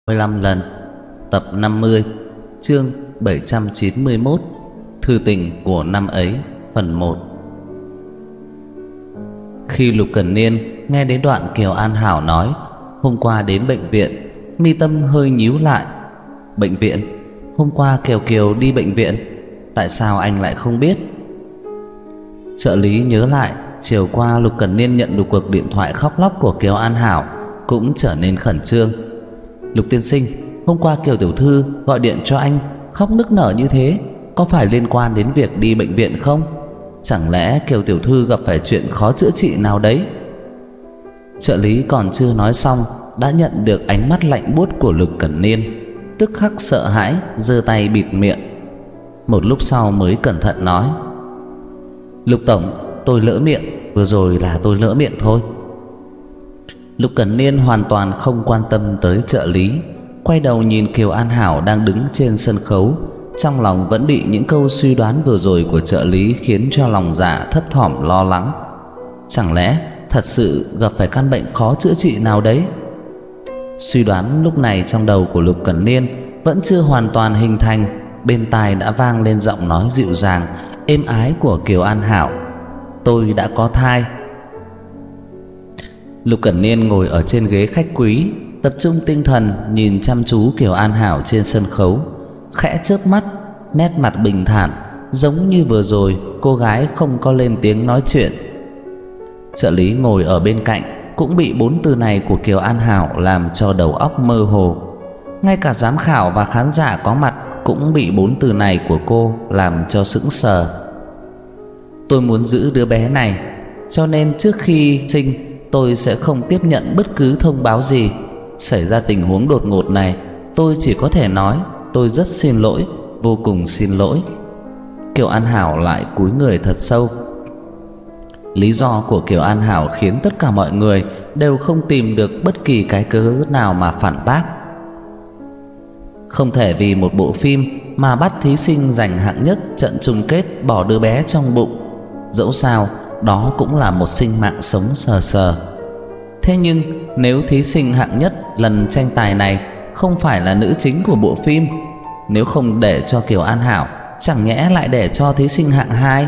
15 lần. Tập 50. Chương 791. Thư tình của năm ấy. Phần 1. Khi Lục Cẩn Niên nghe đến đoạn Kiều An Hảo nói hôm qua đến bệnh viện, mi tâm hơi nhíu lại. Bệnh viện? Hôm qua Kiều đi bệnh viện? Tại sao anh lại không biết? Trợ lý nhớ lại chiều qua Lục Cẩn Niên nhận được cuộc điện thoại khóc lóc của Kiều An Hảo, cũng trở nên khẩn trương. Lục tiên sinh, hôm qua Kiều tiểu thư gọi điện cho anh khóc nức nở như thế, có phải liên quan đến việc đi bệnh viện không? Chẳng lẽ Kiều tiểu thư gặp phải chuyện khó chữa trị nào đấy? Trợ lý còn chưa nói xong đã nhận được ánh mắt lạnh buốt của Lục Cẩn Niên, tức khắc sợ hãi giơ tay bịt miệng. Một lúc sau mới cẩn thận nói: Lục tổng, tôi lỡ miệng, vừa rồi là tôi lỡ miệng thôi. Lục Cẩn Niên hoàn toàn không quan tâm tới trợ lý, quay đầu nhìn Kiều An Hảo đang đứng trên sân khấu, trong lòng vẫn bị những câu suy đoán vừa rồi của trợ lý khiến cho lòng dạ thấp thỏm lo lắng. Chẳng lẽ thật sự gặp phải căn bệnh khó chữa trị nào đấy? Suy đoán lúc này trong đầu của Lục Cẩn Niên vẫn chưa hoàn toàn hình thành, bên tai đã vang lên giọng nói dịu dàng êm ái của Kiều An Hảo: tôi đã có thai. Lục Cẩn Niên ngồi ở trên ghế khách quý, tập trung tinh thần nhìn chăm chú Kiều An Hảo trên sân khấu, khẽ chớp mắt, nét mặt bình thản, giống như vừa rồi cô gái không có lên tiếng nói chuyện. Trợ lý ngồi ở bên cạnh cũng bị bốn từ này của Kiều An Hảo làm cho đầu óc mơ hồ. Ngay cả giám khảo và khán giả có mặt cũng bị bốn từ này của cô làm cho sững sờ. Tôi muốn giữ đứa bé này, cho nên trước khi sinh tôi sẽ không tiếp nhận bất cứ thông báo gì. Xảy ra tình huống đột ngột này, tôi chỉ có thể nói tôi rất xin lỗi, vô cùng xin lỗi. Kiều An Hảo lại cúi người thật sâu. Lý do của Kiều An Hảo khiến tất cả mọi người đều không tìm được bất kỳ cái cớ nào mà phản bác. Không thể vì một bộ phim mà bắt thí sinh giành hạng nhất trận chung kết bỏ đứa bé trong bụng. Dẫu sao đó cũng là một sinh mạng sống sờ sờ. Thế nhưng nếu thí sinh hạng nhất lần tranh tài này không phải là nữ chính của bộ phim, nếu không để cho Kiều An Hảo, chẳng nhẽ lại để cho thí sinh hạng 2?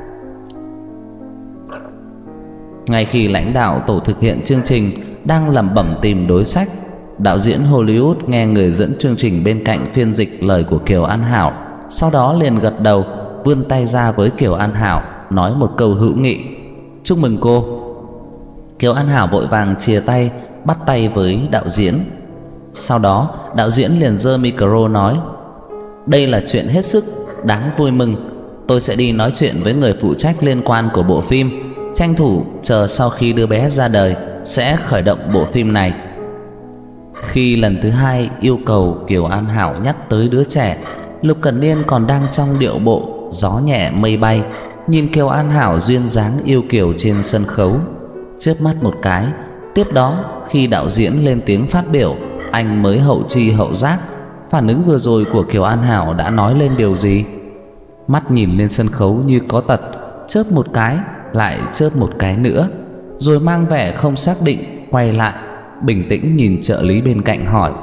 Ngay khi lãnh đạo tổ thực hiện chương trình đang lẩm bẩm tìm đối sách, đạo diễn Hollywood nghe người dẫn chương trình bên cạnh phiên dịch lời của Kiều An Hảo, sau đó liền gật đầu, vươn tay ra với Kiều An Hảo, nói một câu hữu nghị: chúc mừng cô. Kiều An Hảo vội vàng chìa tay bắt tay với đạo diễn. Sau đó đạo diễn liền giơ micro nói: đây là chuyện hết sức đáng vui mừng. Tôi sẽ đi nói chuyện với người phụ trách liên quan của bộ phim, tranh thủ chờ sau khi đứa bé ra đời sẽ khởi động bộ phim này. Khi lần thứ hai yêu cầu Kiều An Hảo nhắc tới đứa trẻ, Lục Cẩn Niên còn đang trong điệu bộ gió nhẹ mây bay, nhìn Kiều An Hảo duyên dáng yêu kiều trên sân khấu, chớp mắt một cái. Tiếp đó khi đạo diễn lên tiếng phát biểu, anh mới hậu chi hậu giác phản ứng vừa rồi của Kiều An Hảo đã nói lên điều gì. Mắt nhìn lên sân khấu như có tật, chớp một cái lại chớp một cái nữa, rồi mang vẻ không xác định quay lại, bình tĩnh nhìn trợ lý bên cạnh hỏi: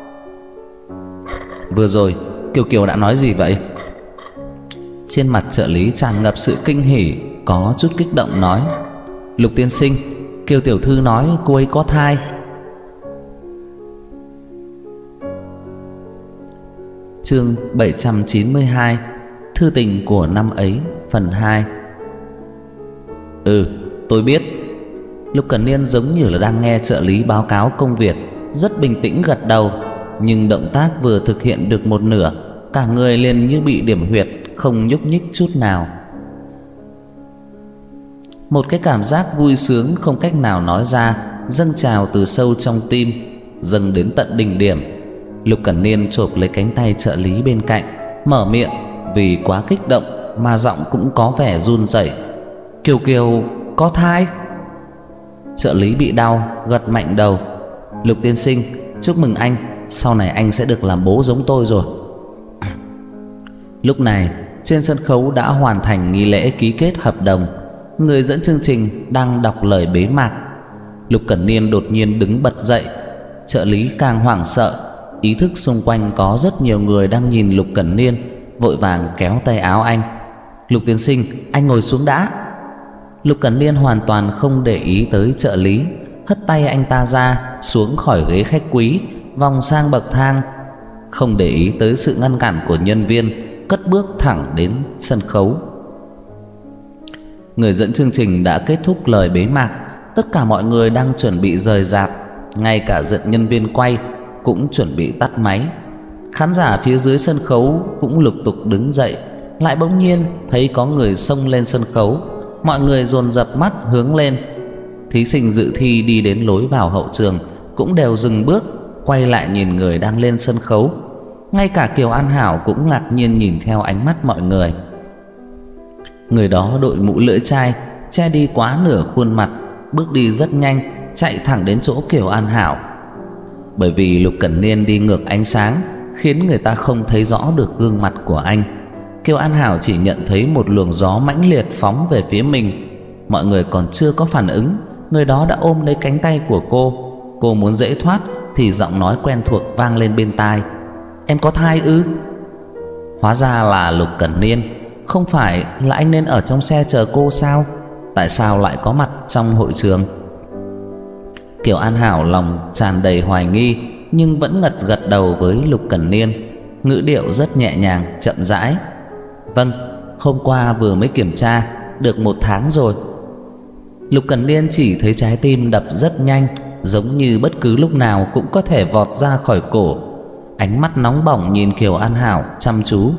vừa rồi Kiều đã nói gì vậy? Trên mặt trợ lý tràn ngập sự kinh hỉ, có chút kích động nói: Lục tiên sinh, Kiều tiểu thư nói cô ấy có thai. Chương 792. Thư tình của năm ấy. Phần 2. Tôi biết. Lục Cẩn Niên giống như là đang nghe trợ lý báo cáo công việc, rất bình tĩnh gật đầu. Nhưng động tác vừa thực hiện được một nửa, cả người liền như bị điểm huyệt, không nhúc nhích chút nào. Một cái cảm giác vui sướng không cách nào nói ra dâng trào từ sâu trong tim, dâng đến tận đỉnh điểm. Lục Cẩn Niên chộp lấy cánh tay trợ lý bên cạnh, mở miệng, vì quá kích động mà giọng cũng có vẻ run rẩy: Kiều có thai. Trợ lý bị đau gật mạnh đầu: Lục tiên sinh, chúc mừng anh, sau này anh sẽ được làm bố giống tôi rồi. Lúc này trên sân khấu đã hoàn thành nghi lễ ký kết hợp đồng. Người dẫn chương trình đang đọc lời bế mạc. Lục Cẩn Niên đột nhiên đứng bật dậy. Trợ lý càng hoảng sợ, ý thức xung quanh có rất nhiều người đang nhìn Lục Cẩn Niên, vội vàng kéo tay áo anh. Lục tiên sinh, anh ngồi xuống đã. Lục Cẩn Niên hoàn toàn không để ý tới trợ lý, hất tay anh ta ra, xuống khỏi ghế khách quý, vòng sang bậc thang, không để ý tới sự ngăn cản của nhân viên, cất bước thẳng đến sân khấu. Người dẫn chương trình đã kết thúc lời bế mạc. Tất cả mọi người đang chuẩn bị rời rạp, ngay cả nhân viên quay cũng chuẩn bị tắt máy. Khán giả phía dưới sân khấu cũng lục tục đứng dậy. Lại bỗng nhiên thấy có người xông lên sân khấu. Mọi người dồn dập mắt hướng lên. Thí sinh dự thi đi đến lối vào hậu trường cũng đều dừng bước, quay lại nhìn người đang lên sân khấu. Ngay cả Kiều An Hảo cũng ngạc nhiên nhìn theo ánh mắt mọi người. Người đó đội mũ lưỡi chai, che đi quá nửa khuôn mặt, bước đi rất nhanh, chạy thẳng đến chỗ Kiều An Hảo. Bởi vì Lục Cẩn Niên đi ngược ánh sáng, khiến người ta không thấy rõ được gương mặt của anh. Kiều An Hảo chỉ nhận thấy một luồng gió mãnh liệt phóng về phía mình. Mọi người còn chưa có phản ứng, người đó đã ôm lấy cánh tay của cô. Cô muốn dễ thoát thì giọng nói quen thuộc vang lên bên tai: "Em có thai ư?" Hóa ra là Lục Cẩn Niên. Không phải là anh nên ở trong xe chờ cô sao? Tại sao lại có mặt trong hội trường? Kiều An Hảo lòng tràn đầy hoài nghi, nhưng vẫn gật đầu với Lục Cẩn Niên, ngữ điệu rất nhẹ nhàng, chậm rãi: "Vâng, hôm qua vừa mới kiểm tra, được 1 tháng rồi." Lục Cẩn Niên chỉ thấy trái tim đập rất nhanh, giống như bất cứ lúc nào cũng có thể vọt ra khỏi cổ. Ánh mắt nóng bỏng nhìn Kiều An Hảo chăm chú.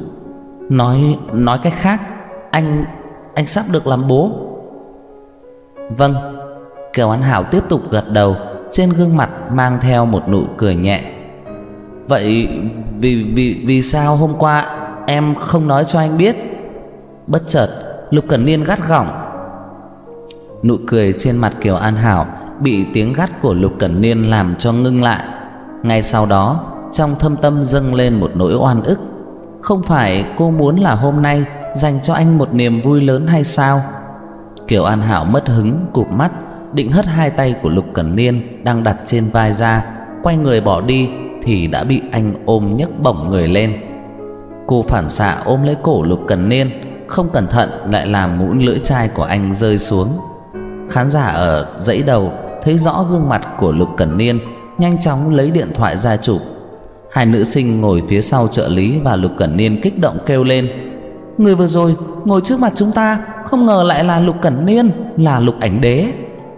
Nói cách khác, anh sắp được làm bố." "Vâng." Kiều An Hảo tiếp tục gật đầu, trên gương mặt mang theo một nụ cười nhẹ. "Vậy vì sao hôm qua em không nói cho anh biết?" Bất chợt Lục Cẩn Niên gắt gỏng. Nụ cười trên mặt Kiều An Hảo bị tiếng gắt của Lục Cẩn Niên làm cho ngưng lại. Ngay sau đó, trong thâm tâm dâng lên một nỗi oan ức. Không phải cô muốn là hôm nay dành cho anh một niềm vui lớn hay sao? Kiều An Hảo mất hứng, cụp mắt, định hất hai tay của Lục Cẩn Niên đang đặt trên vai ra, quay người bỏ đi thì đã bị anh ôm nhấc bổng người lên. Cô phản xạ ôm lấy cổ Lục Cẩn Niên, không cẩn thận lại làm mũ lưỡi chai của anh rơi xuống. Khán giả ở dãy đầu thấy rõ gương mặt của Lục Cẩn Niên, nhanh chóng lấy điện thoại ra chụp. Hai nữ sinh ngồi phía sau trợ lý và Lục Cẩn Niên kích động kêu lên: "Người vừa rồi ngồi trước mặt chúng ta, không ngờ lại là Lục Cẩn Niên, là Lục Ảnh Đế."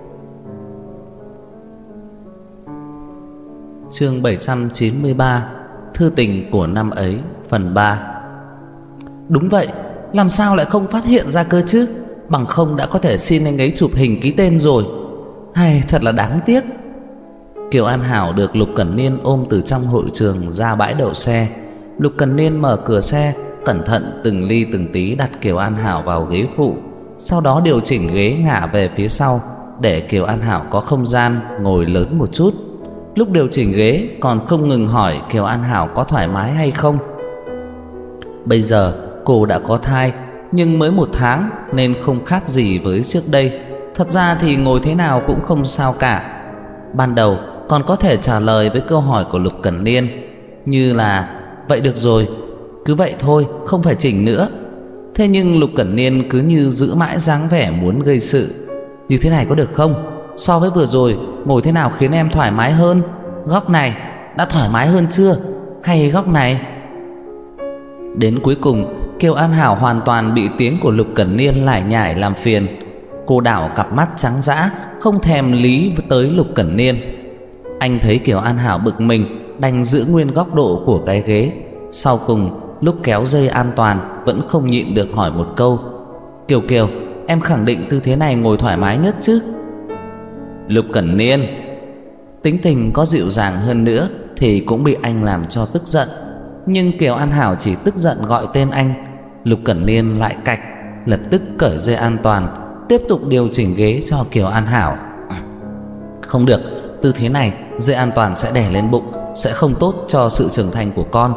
Chương 793: Thư tình của năm ấy, phần 3. Đúng vậy, làm sao lại không phát hiện ra cơ chứ? Bằng không đã có thể xin anh ấy chụp hình ký tên rồi. Hay thật là đáng tiếc. Kiều An Hảo được Lục Cẩn Niên ôm từ trong hội trường ra bãi đậu xe. Lục Cẩn Niên mở cửa xe, cẩn thận từng ly từng tí đặt Kiều An Hảo vào ghế phụ, sau đó điều chỉnh ghế ngả về phía sau để Kiều An Hảo có không gian ngồi lớn một chút. Lúc điều chỉnh ghế còn không ngừng hỏi Kiều An Hảo có thoải mái hay không. Bây giờ cô đã có thai, nhưng mới 1 tháng nên không khác gì với trước đây. Thật ra thì ngồi thế nào cũng không sao cả. Ban đầu còn có thể trả lời với câu hỏi của Lục Cẩn Niên, như là "Vậy được rồi, cứ vậy thôi, không phải chỉnh nữa." Thế nhưng Lục Cẩn Niên cứ như giữ mãi dáng vẻ muốn gây sự. "Như thế này có được không? So với vừa rồi, ngồi thế nào khiến em thoải mái hơn? Góc này đã thoải mái hơn chưa? Hay góc này?" Đến cuối cùng, Kiều An Hảo hoàn toàn bị tiếng của Lục Cẩn Niên lải nhải làm phiền. Cô đảo cặp mắt trắng dã, không thèm lý tới Lục Cẩn Niên. Anh thấy Kiều An Hảo bực mình, đành giữ nguyên góc độ của cái ghế. Sau cùng, lúc kéo dây an toàn, vẫn không nhịn được hỏi một câu: "Kiều Kiều, em khẳng định tư thế này ngồi thoải mái nhất chứ?" Lục Cẩn Niên tính tình có dịu dàng hơn nữa thì cũng bị anh làm cho tức giận. Nhưng Kiều An Hảo chỉ tức giận gọi tên anh, Lục Cẩn Niên lại cạch, lập tức cởi dây an toàn, tiếp tục điều chỉnh ghế cho Kiều An Hảo. "Không được, tư thế này dây an toàn sẽ đè lên bụng, sẽ không tốt cho sự trưởng thành của con."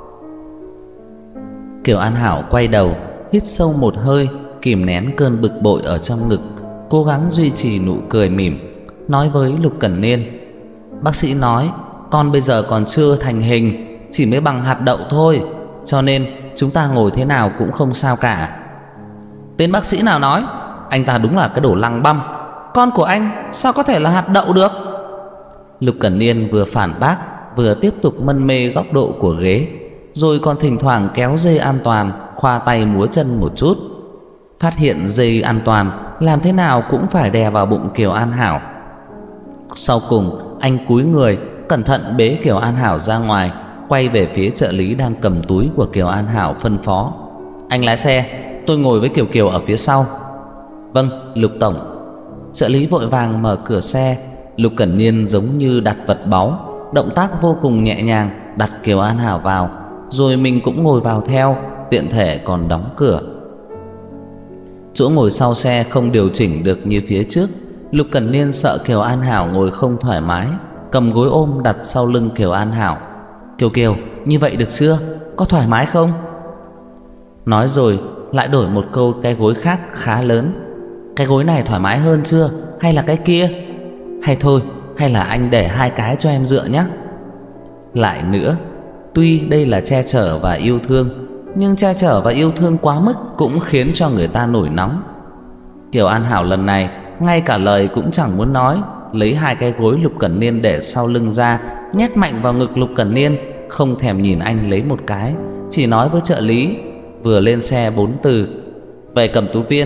Kiều An Hảo quay đầu, hít sâu một hơi, kìm nén cơn bực bội ở trong ngực, cố gắng duy trì nụ cười mỉm, nói với Lục Cẩn Niên: "Bác sĩ nói con bây giờ còn chưa thành hình, chỉ mới bằng hạt đậu thôi, cho nên chúng ta ngồi thế nào cũng không sao cả. Tên bác sĩ nào nói? Anh ta đúng là cái đồ lăng băm. Con của anh sao có thể là hạt đậu được? Lục Cẩn Niên vừa phản bác vừa tiếp tục mân mê góc độ của ghế, rồi còn thỉnh thoảng kéo dây an toàn, khoa tay múa chân một chút. Phát hiện dây an toàn làm thế nào cũng phải đè vào bụng Kiều An Hảo. Sau cùng anh cúi người cẩn thận bế Kiều An Hảo ra ngoài, quay về phía trợ lý đang cầm túi của Kiều An Hảo phân phó: Anh lái xe, tôi ngồi với Kiều Kiều ở phía sau. Vâng, Lục tổng. Trợ lý vội vàng mở cửa xe. Lục Cẩn Niên giống như đặt vật báu, động tác vô cùng nhẹ nhàng đặt Kiều An Hảo vào, rồi mình cũng ngồi vào theo, tiện thể còn đóng cửa. Chỗ ngồi sau xe không điều chỉnh được như phía trước. Lục Cẩn Niên sợ Kiều An Hảo ngồi không thoải mái, cầm gối ôm đặt sau lưng Kiều An Hảo. Kiều Kiều, như vậy được chưa? Có thoải mái không? Nói rồi lại đổi một câu cái gối khác khá lớn. Cái gối này thoải mái hơn chưa? Hay là cái kia? Hay thôi, hay là anh để hai cái cho em dựa nhé. Lại nữa, tuy đây là che chở và yêu thương, nhưng che chở và yêu thương quá mức cũng khiến cho người ta nổi nóng. Kiều An Hảo lần này ngay cả lời cũng chẳng muốn nói, lấy hai cái gối Lục Cẩn Niên để sau lưng ra, nhét mạnh vào ngực Lục Cẩn Niên, không thèm nhìn anh lấy một cái, chỉ nói với trợ lý vừa lên xe 4 từ: Về Cẩm Tú Viên.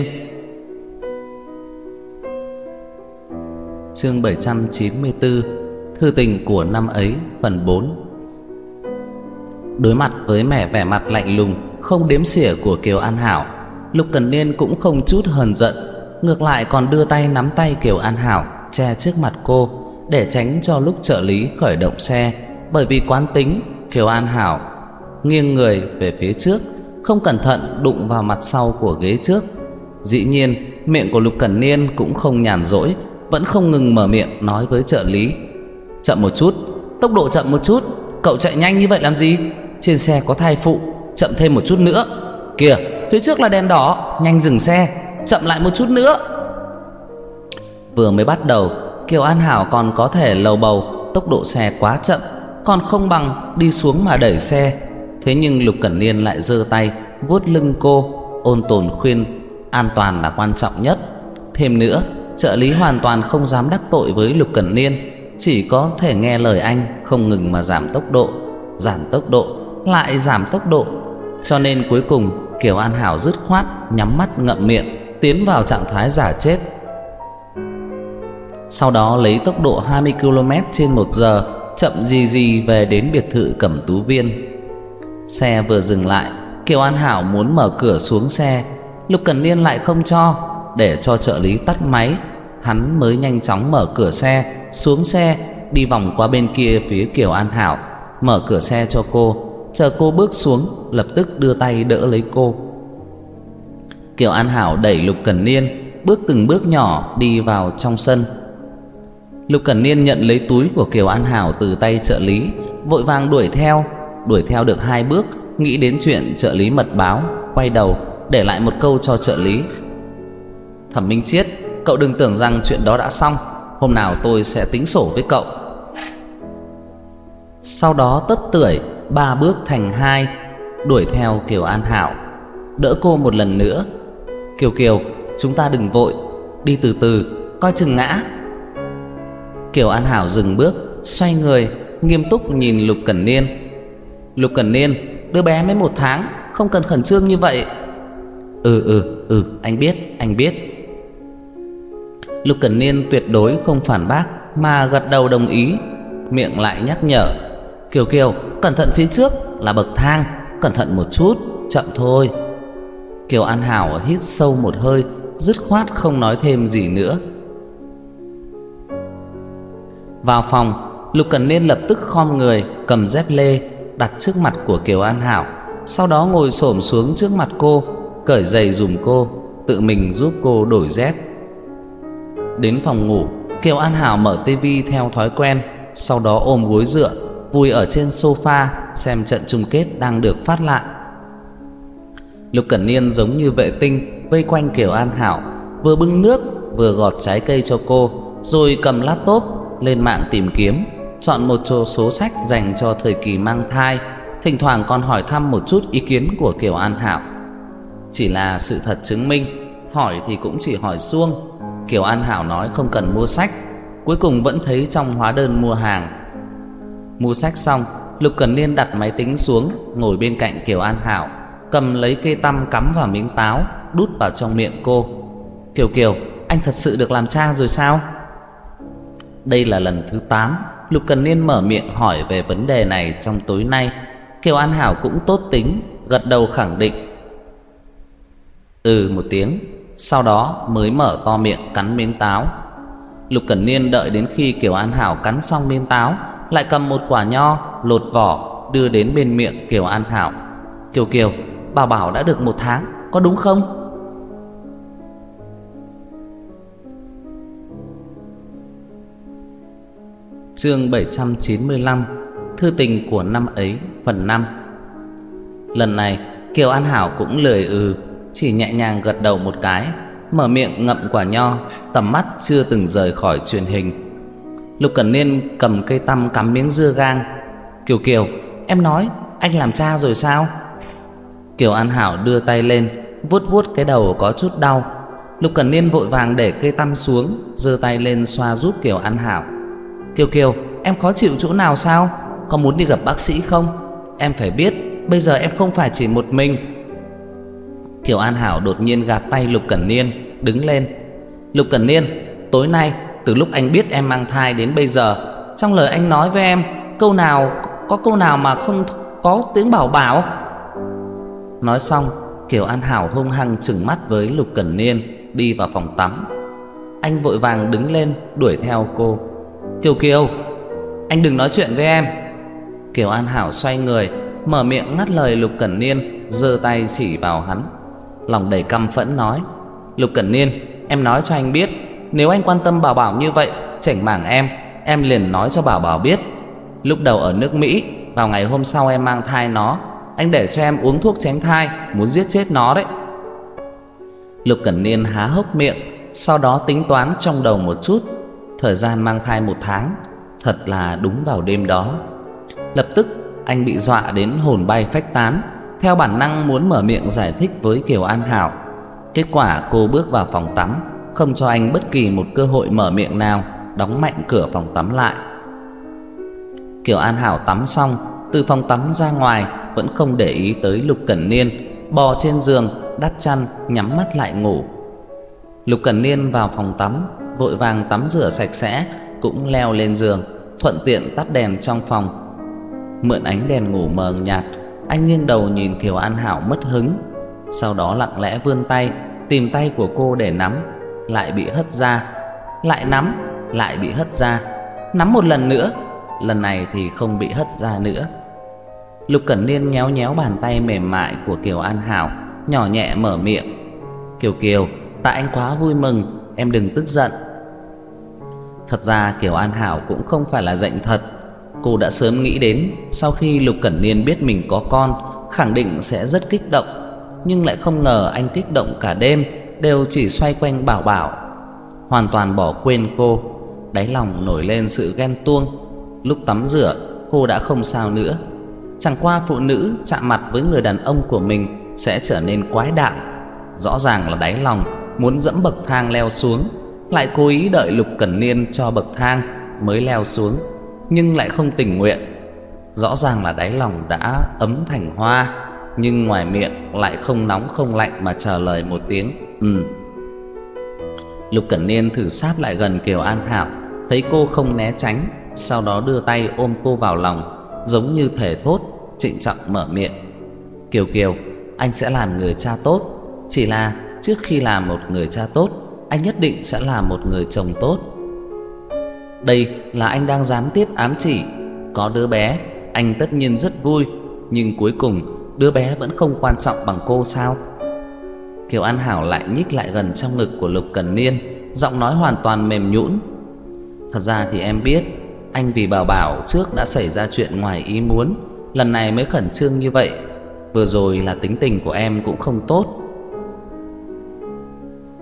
Chương 794, Thư tình của năm ấy, phần 4. Đối mặt với vẻ mặt lạnh lùng không đếm xỉa của Kiều An Hảo, Lục Cẩn Niên cũng không chút hờn giận, ngược lại còn đưa tay nắm tay Kiều An Hảo che trước mặt cô, để tránh cho lúc trợ lý khởi động xe. Bởi vì quán tính, Kiều An Hảo nghiêng người về phía trước, không cẩn thận đụng vào mặt sau của ghế trước. Dĩ nhiên miệng của Lục Cẩn Niên cũng không nhàn rỗi, vẫn không ngừng mở miệng nói với trợ lý: Chậm một chút, tốc độ chậm một chút. Cậu chạy nhanh như vậy làm gì? Trên xe có thai phụ, chậm thêm một chút nữa. Kìa, phía trước là đèn đỏ, nhanh dừng xe, chậm lại một chút nữa. Vừa mới bắt đầu, Kiều An Hảo còn có thể lầu bầu tốc độ xe quá chậm, còn không bằng đi xuống mà đẩy xe. Thế nhưng Lục Cẩn Niên lại giơ tay vuốt lưng cô, ôn tồn khuyên an toàn là quan trọng nhất. Thêm nữa, trợ lý hoàn toàn không dám đắc tội với Lục Cẩn Niên, chỉ có thể nghe lời anh không ngừng mà giảm tốc độ, lại giảm tốc độ. Cho nên cuối cùng Kiều An Hảo dứt khoát nhắm mắt ngậm miệng, tiến vào trạng thái giả chết. Sau đó lấy tốc độ 20 km/h chậm rì rì về đến biệt thự Cẩm Tú Viên. Xe vừa dừng lại, Kiều An Hảo muốn mở cửa xuống xe, Lục Cẩn Niên lại không cho, để cho trợ lý tắt máy. Hắn mới nhanh chóng mở cửa xe, xuống xe, đi vòng qua bên kia phía Kiều An Hảo, mở cửa xe cho cô, chờ cô bước xuống, lập tức đưa tay đỡ lấy cô. Kiều An Hảo đẩy Lục Cẩn Niên, bước từng bước nhỏ đi vào trong sân. Lục Cẩn Niên nhận lấy túi của Kiều An Hảo từ tay trợ lý, vội vàng đuổi theo được 2 bước, nghĩ đến chuyện trợ lý mật báo, quay đầu để lại một câu cho trợ lý: Thẩm Minh Chiết, cậu đừng tưởng rằng chuyện đó đã xong, hôm nào tôi sẽ tính sổ với cậu. Sau đó tất tưởi 3 bước thành 2, đuổi theo Kiều An Hảo, đỡ cô một lần nữa: Kiều Kiều, chúng ta đừng vội, đi từ từ, coi chừng ngã. Kiều An Hảo dừng bước, xoay người, nghiêm túc nhìn Lục Cẩn Niên. Lục Cẩn Niên, đứa bé mới 1 tháng, không cần khẩn trương như vậy. Anh biết. Lục Cẩn Niên tuyệt đối không phản bác, mà gật đầu đồng ý, miệng lại nhắc nhở: Kiều Kiều, cẩn thận phía trước là bậc thang, cẩn thận một chút, chậm thôi. Kiều An Hảo hít sâu một hơi, dứt khoát không nói thêm gì nữa. Vào phòng, Lục Cẩn Niên lập tức khom người, cầm dép lê đặt trước mặt của Kiều An Hảo, sau đó ngồi xổm xuống trước mặt cô, cởi giày giùm cô, tự mình giúp cô đổi dép. Đến phòng ngủ, Kiều An Hảo mở tivi theo thói quen, sau đó ôm gối dựa, vùi ở trên sofa xem trận chung kết đang được phát lại. Lục Cẩn Niên giống như vệ tinh vây quanh Kiều An Hảo, vừa bưng nước vừa gọt trái cây cho cô, rồi cầm laptop lên mạng tìm kiếm, chọn một số sách dành cho thời kỳ mang thai, thỉnh thoảng còn hỏi thăm một chút ý kiến của Kiều An Hảo. Chỉ là sự thật chứng minh, hỏi thì cũng chỉ hỏi suông. Kiều An Hảo nói không cần mua sách, cuối cùng vẫn thấy trong hóa đơn mua hàng. Mua sách xong, Lục Cẩn Niên đặt máy tính xuống, ngồi bên cạnh Kiều An Hảo, cầm lấy cây tăm cắm vào miếng táo, đút vào trong miệng cô. Kiều Kiều, anh thật sự được làm cha rồi sao? Đây là lần thứ 8 Lục Cẩn Niên mở miệng hỏi về vấn đề này trong tối nay. Kiều An Hảo cũng tốt tính, gật đầu khẳng định. Một tiếng, sau đó mới mở to miệng cắn miếng táo. Lục Cẩn Niên đợi đến khi Kiều An Hảo cắn xong miếng táo, lại cầm một quả nho lột vỏ đưa đến bên miệng Kiều An Hảo. Kiều Kiều, bảo bảo đã được 1 tháng, có đúng không? Chương 795, Thư tình của năm ấy, phần 5. Lần này Kiều An Hảo cũng lười chỉ nhẹ nhàng gật đầu một cái, mở miệng ngậm quả nho, tầm mắt chưa từng rời khỏi truyền hình. Lục Cẩn Niên cầm cây tăm cắm miếng dưa gang. Kiều Kiều, em nói anh làm cha rồi sao? Kiều An Hảo đưa tay lên, vuốt vuốt cái đầu có chút đau. Lục Cẩn Niên vội vàng để cây tăm xuống, giơ tay lên xoa giúp Kiều An Hảo. Kiều Kiều, em khó chịu chỗ nào sao? Có muốn đi gặp bác sĩ không? Em phải biết, bây giờ em không phải chỉ một mình. Kiều An Hảo đột nhiên gạt tay Lục Cẩn Niên, đứng lên. Lục Cẩn Niên, tối nay từ lúc anh biết em mang thai đến bây giờ, trong lời anh nói với em câu nào mà không có tiếng bảo bảo? Nói xong, Kiều An Hảo hung hăng trừng mắt với Lục Cẩn Niên, đi vào phòng tắm. Anh vội vàng đứng lên đuổi theo cô. Kiều Kiều, anh đừng nói chuyện với em. Kiều An Hảo xoay người, mở miệng ngắt lời Lục Cẩn Niên, giơ tay chỉ vào hắn, lòng đầy căm phẫn nói. Lục Cẩn Niên, em nói cho anh biết, nếu anh quan tâm bảo bảo như vậy, chảnh mảng em liền nói cho bảo bảo biết. Lúc đầu ở nước Mỹ, vào ngày hôm sau em mang thai nó, anh để cho em uống thuốc tránh thai, muốn giết chết nó đấy. Lục Cẩn Niên há hốc miệng, sau đó tính toán trong đầu một chút. Thời gian mang thai 1 tháng, thật là đúng vào đêm đó. Lập tức anh bị dọa đến hồn bay phách tán, theo bản năng muốn mở miệng giải thích với Kiều An Hảo. Kết quả cô bước vào phòng tắm, không cho anh bất kỳ một cơ hội mở miệng nào, đóng mạnh cửa phòng tắm lại. Kiều An Hảo tắm xong, từ phòng tắm ra ngoài, vẫn không để ý tới Lục Cẩn Niên, bò trên giường, đắp chăn, nhắm mắt lại ngủ. Lục Cẩn Niên vào phòng tắm, vội vàng tắm rửa sạch sẽ, cũng leo lên giường, thuận tiện tắt đèn trong phòng. Mượn ánh đèn ngủ mờ nhạt, anh nghiêng đầu nhìn Kiều An Hảo mất hứng, sau đó lặng lẽ vươn tay, tìm tay của cô để nắm, lại bị hất ra, lại nắm, lại bị hất ra, nắm một lần nữa, lần này thì không bị hất ra nữa. Lục Cẩn Niên nhéo nhéo bàn tay mềm mại của Kiều An Hảo, nhỏ nhẹ mở miệng. Kiều Kiều, tại anh quá vui mừng, em đừng tức giận. Thật ra Kiều An Hảo cũng không phải là dạnh thật. Cô đã sớm nghĩ đến sau khi Lục Cẩn Niên biết mình có con, khẳng định sẽ rất kích động, nhưng lại không ngờ anh kích động cả đêm đều chỉ xoay quanh bảo bảo, hoàn toàn bỏ quên cô. Đáy lòng nổi lên sự ghen tuông. Lúc tắm rửa cô đã không sao nữa. Chẳng qua phụ nữ chạm mặt với người đàn ông của mình sẽ trở nên quái đản. Rõ ràng là đáy lòng muốn dẫm bậc thang leo xuống, lại cố ý đợi Lục Cẩn Niên cho bậc thang mới leo xuống, nhưng lại không tình nguyện. Rõ ràng là đáy lòng đã ấm thành hoa, nhưng ngoài miệng lại không nóng không lạnh mà trả lời một tiếng Lục Cẩn Niên thử sáp lại gần Kiều An Hảo, thấy cô không né tránh, sau đó đưa tay ôm cô vào lòng, giống như thể thốt, trịnh trọng mở miệng. Kiều Kiều, anh sẽ làm người cha tốt. Chỉ là trước khi làm một người cha tốt, anh nhất định sẽ là một người chồng tốt. Đây là anh đang gián tiếp ám chỉ. Có đứa bé, anh tất nhiên rất vui, nhưng cuối cùng đứa bé vẫn không quan trọng bằng cô sao? Kiều An Hảo lại nhích lại gần trong ngực của Lục Cẩn Niên, giọng nói hoàn toàn mềm nhũn. Thật ra thì em biết, anh vì bảo bảo trước đã xảy ra chuyện ngoài ý muốn, lần này mới khẩn trương như vậy. Vừa rồi là tính tình của em cũng không tốt.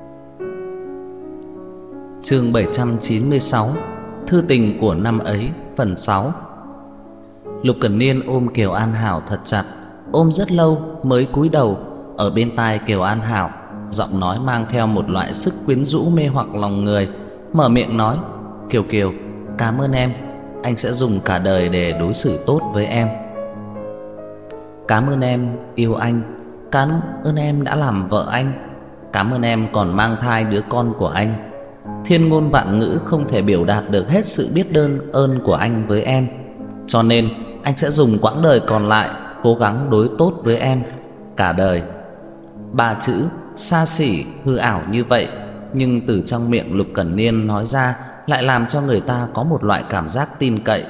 Chương 796, Thư tình của năm ấy, phần 6. Lục Cẩn Niên ôm Kiều An Hảo thật chặt, ôm rất lâu mới cúi đầu. Ở bên tai Kiều An Hảo, giọng nói mang theo một loại sức quyến rũ mê hoặc lòng người. Mở miệng nói: Kiều Kiều, cảm ơn em, anh sẽ dùng cả đời để đối xử tốt với em. Cảm ơn em yêu anh, cảm ơn em đã làm vợ anh, cảm ơn em còn mang thai đứa con của anh. Thiên ngôn vạn ngữ không thể biểu đạt được hết sự biết ơn của anh với em. Cho nên anh sẽ dùng quãng đời còn lại cố gắng đối tốt với em cả đời. Ba chữ xa xỉ hư ảo như vậy, nhưng từ trong miệng Lục Cẩn Niên nói ra lại làm cho người ta có một loại cảm giác tin cậy.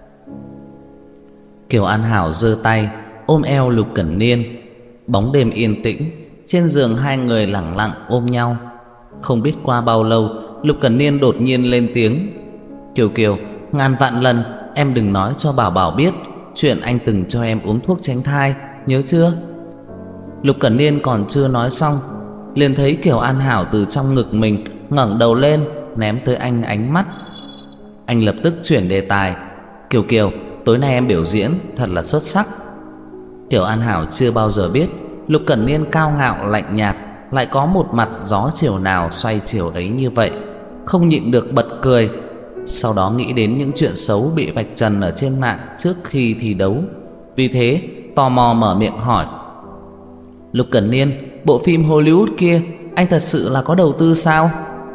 Kiều An Hảo giơ tay ôm eo Lục Cẩn Niên. Bóng đêm yên tĩnh, trên giường hai người lẳng lặng ôm nhau. Không biết qua bao lâu, Lục Cẩn Niên đột nhiên lên tiếng: Kiều Kiều, ngàn vạn lần em đừng nói cho Bảo Bảo biết chuyện anh từng cho em uống thuốc tránh thai, nhớ chưa? Lục Cẩn Niên còn chưa nói xong, liền thấy Kiều An Hảo từ trong ngực mình ngẩng đầu lên, ném tới anh ánh mắt. Anh lập tức chuyển đề tài: Kiều Kiều, tối nay em biểu diễn thật là xuất sắc. Kiều An Hảo chưa bao giờ biết Lục Cẩn Niên cao ngạo lạnh nhạt lại có một mặt gió chiều nào xoay chiều ấy như vậy, không nhịn được bật cười. Sau đó nghĩ đến những chuyện xấu bị vạch trần ở trên mạng trước khi thi đấu, vì thế tò mò mở miệng hỏi: Lục Cẩn Niên, bộ phim Hollywood kia anh thật sự là có đầu tư sao?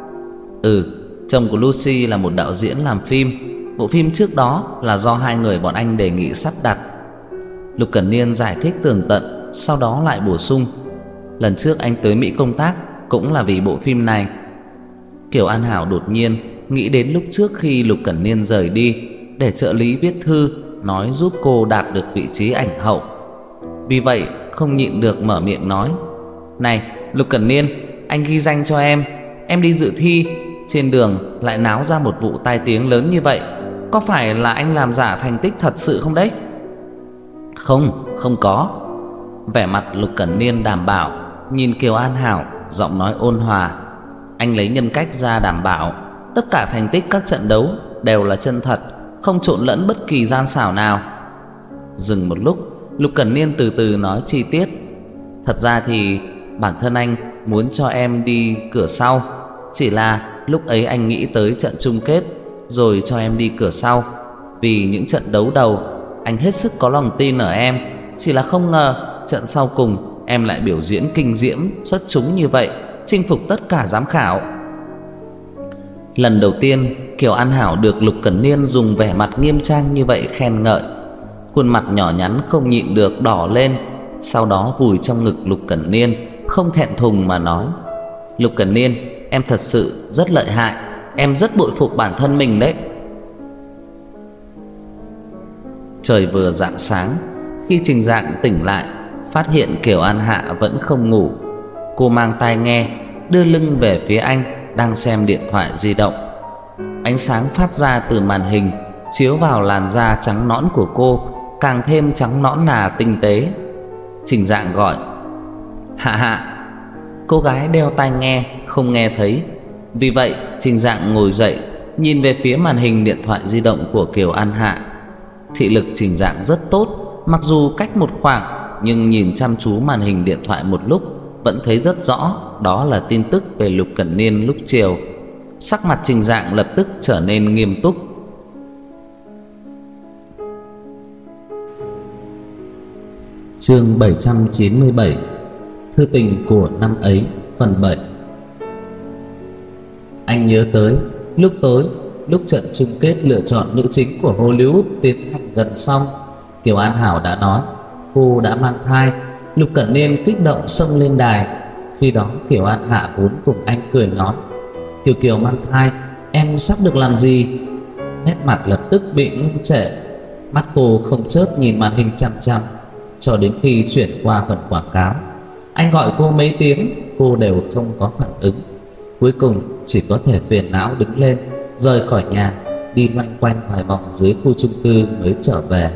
Chồng của Lucy là một đạo diễn làm phim. Bộ phim trước đó là do hai người bọn anh đề nghị sắp đặt. Lục Cẩn Niên giải thích tường tận, sau đó lại bổ sung: lần trước anh tới Mỹ công tác cũng là vì bộ phim này. Kiều An Hảo đột nhiên nghĩ đến lúc trước khi Lục Cẩn Niên rời đi, để trợ lý viết thư nói giúp cô đạt được vị trí ảnh hậu. Vì vậy không nhịn được mở miệng nói: Này Lục Cẩn Niên, anh ghi danh cho em đi dự thi, trên đường lại náo ra một vụ tai tiếng lớn như vậy, có phải là anh làm giả thành tích thật sự không đấy? Không có. Vẻ mặt Lục Cẩn Niên đảm bảo, nhìn Kiều An Hảo, giọng nói ôn hòa: Anh lấy nhân cách ra đảm bảo, tất cả thành tích các trận đấu đều là chân thật, không trộn lẫn bất kỳ gian xảo nào. Dừng một lúc, Lục Cẩn Niên từ từ nói chi tiết: Thật ra thì bản thân anh muốn cho em đi cửa sau, chỉ là lúc ấy anh nghĩ tới trận chung kết rồi cho em đi cửa sau. Vì những trận đấu đầu anh hết sức có lòng tin ở em, chỉ là không ngờ trận sau cùng em lại biểu diễn kinh diễm xuất chúng như vậy, chinh phục tất cả giám khảo. Lần đầu tiên Kiều An Hảo được Lục Cẩn Niên dùng vẻ mặt nghiêm trang như vậy khen ngợi, khuôn mặt nhỏ nhắn không nhịn được đỏ lên. Sau đó vùi trong ngực Lục Cẩn Niên, không thẹn thùng mà nói: Lục Cẩn Niên, em thật sự rất lợi hại, em rất bội phục bản thân mình đấy. Trời vừa rạng sáng, khi Trình Dạng tỉnh lại, phát hiện Kiều An Hạ vẫn không ngủ. Cô mang tai nghe, đưa lưng về phía anh đang xem điện thoại di động. Ánh sáng phát ra từ màn hình chiếu vào làn da trắng nõn của cô, càng thêm trắng nõn nà tinh tế. Trình Dạng gọi: Hạ Hạ. Cô gái đeo tai nghe không nghe thấy, vì vậy Trình Dạng ngồi dậy, nhìn về phía màn hình điện thoại di động của Kiều An Hạ. Thị lực Trình Dạng rất tốt, mặc dù cách một khoảng, nhưng nhìn chăm chú màn hình điện thoại một lúc vẫn thấy rất rõ đó là tin tức về Lục Cẩn Niên lúc chiều. Sắc mặt Trình Dạng lập tức trở nên nghiêm túc. Chương 797: Thư tình của năm ấy, phần 7. Anh nhớ tới lúc tối, lúc trận chung kết lựa chọn nữ chính của Hollywood tiến hành gần xong, Kiều An Hảo đã nói cô đã mang thai. Lục Cẩn Niên kích động xông lên đài. Khi đó Kiều An Hạ vốn cùng anh cười nói: Kiều Kiều mang thai, em sắp được làm gì? Nét mặt lập tức bị ngưng trệ, mắt cô không chớp nhìn màn hình chằm chằm, cho đến khi chuyển qua phần quảng cáo. Anh gọi cô mấy tiếng, cô đều không có phản ứng. Cuối cùng chỉ có thể phiền não đứng lên, rời khỏi nhà, đi loanh quanh vài vòng dưới khu chung cư mới trở về.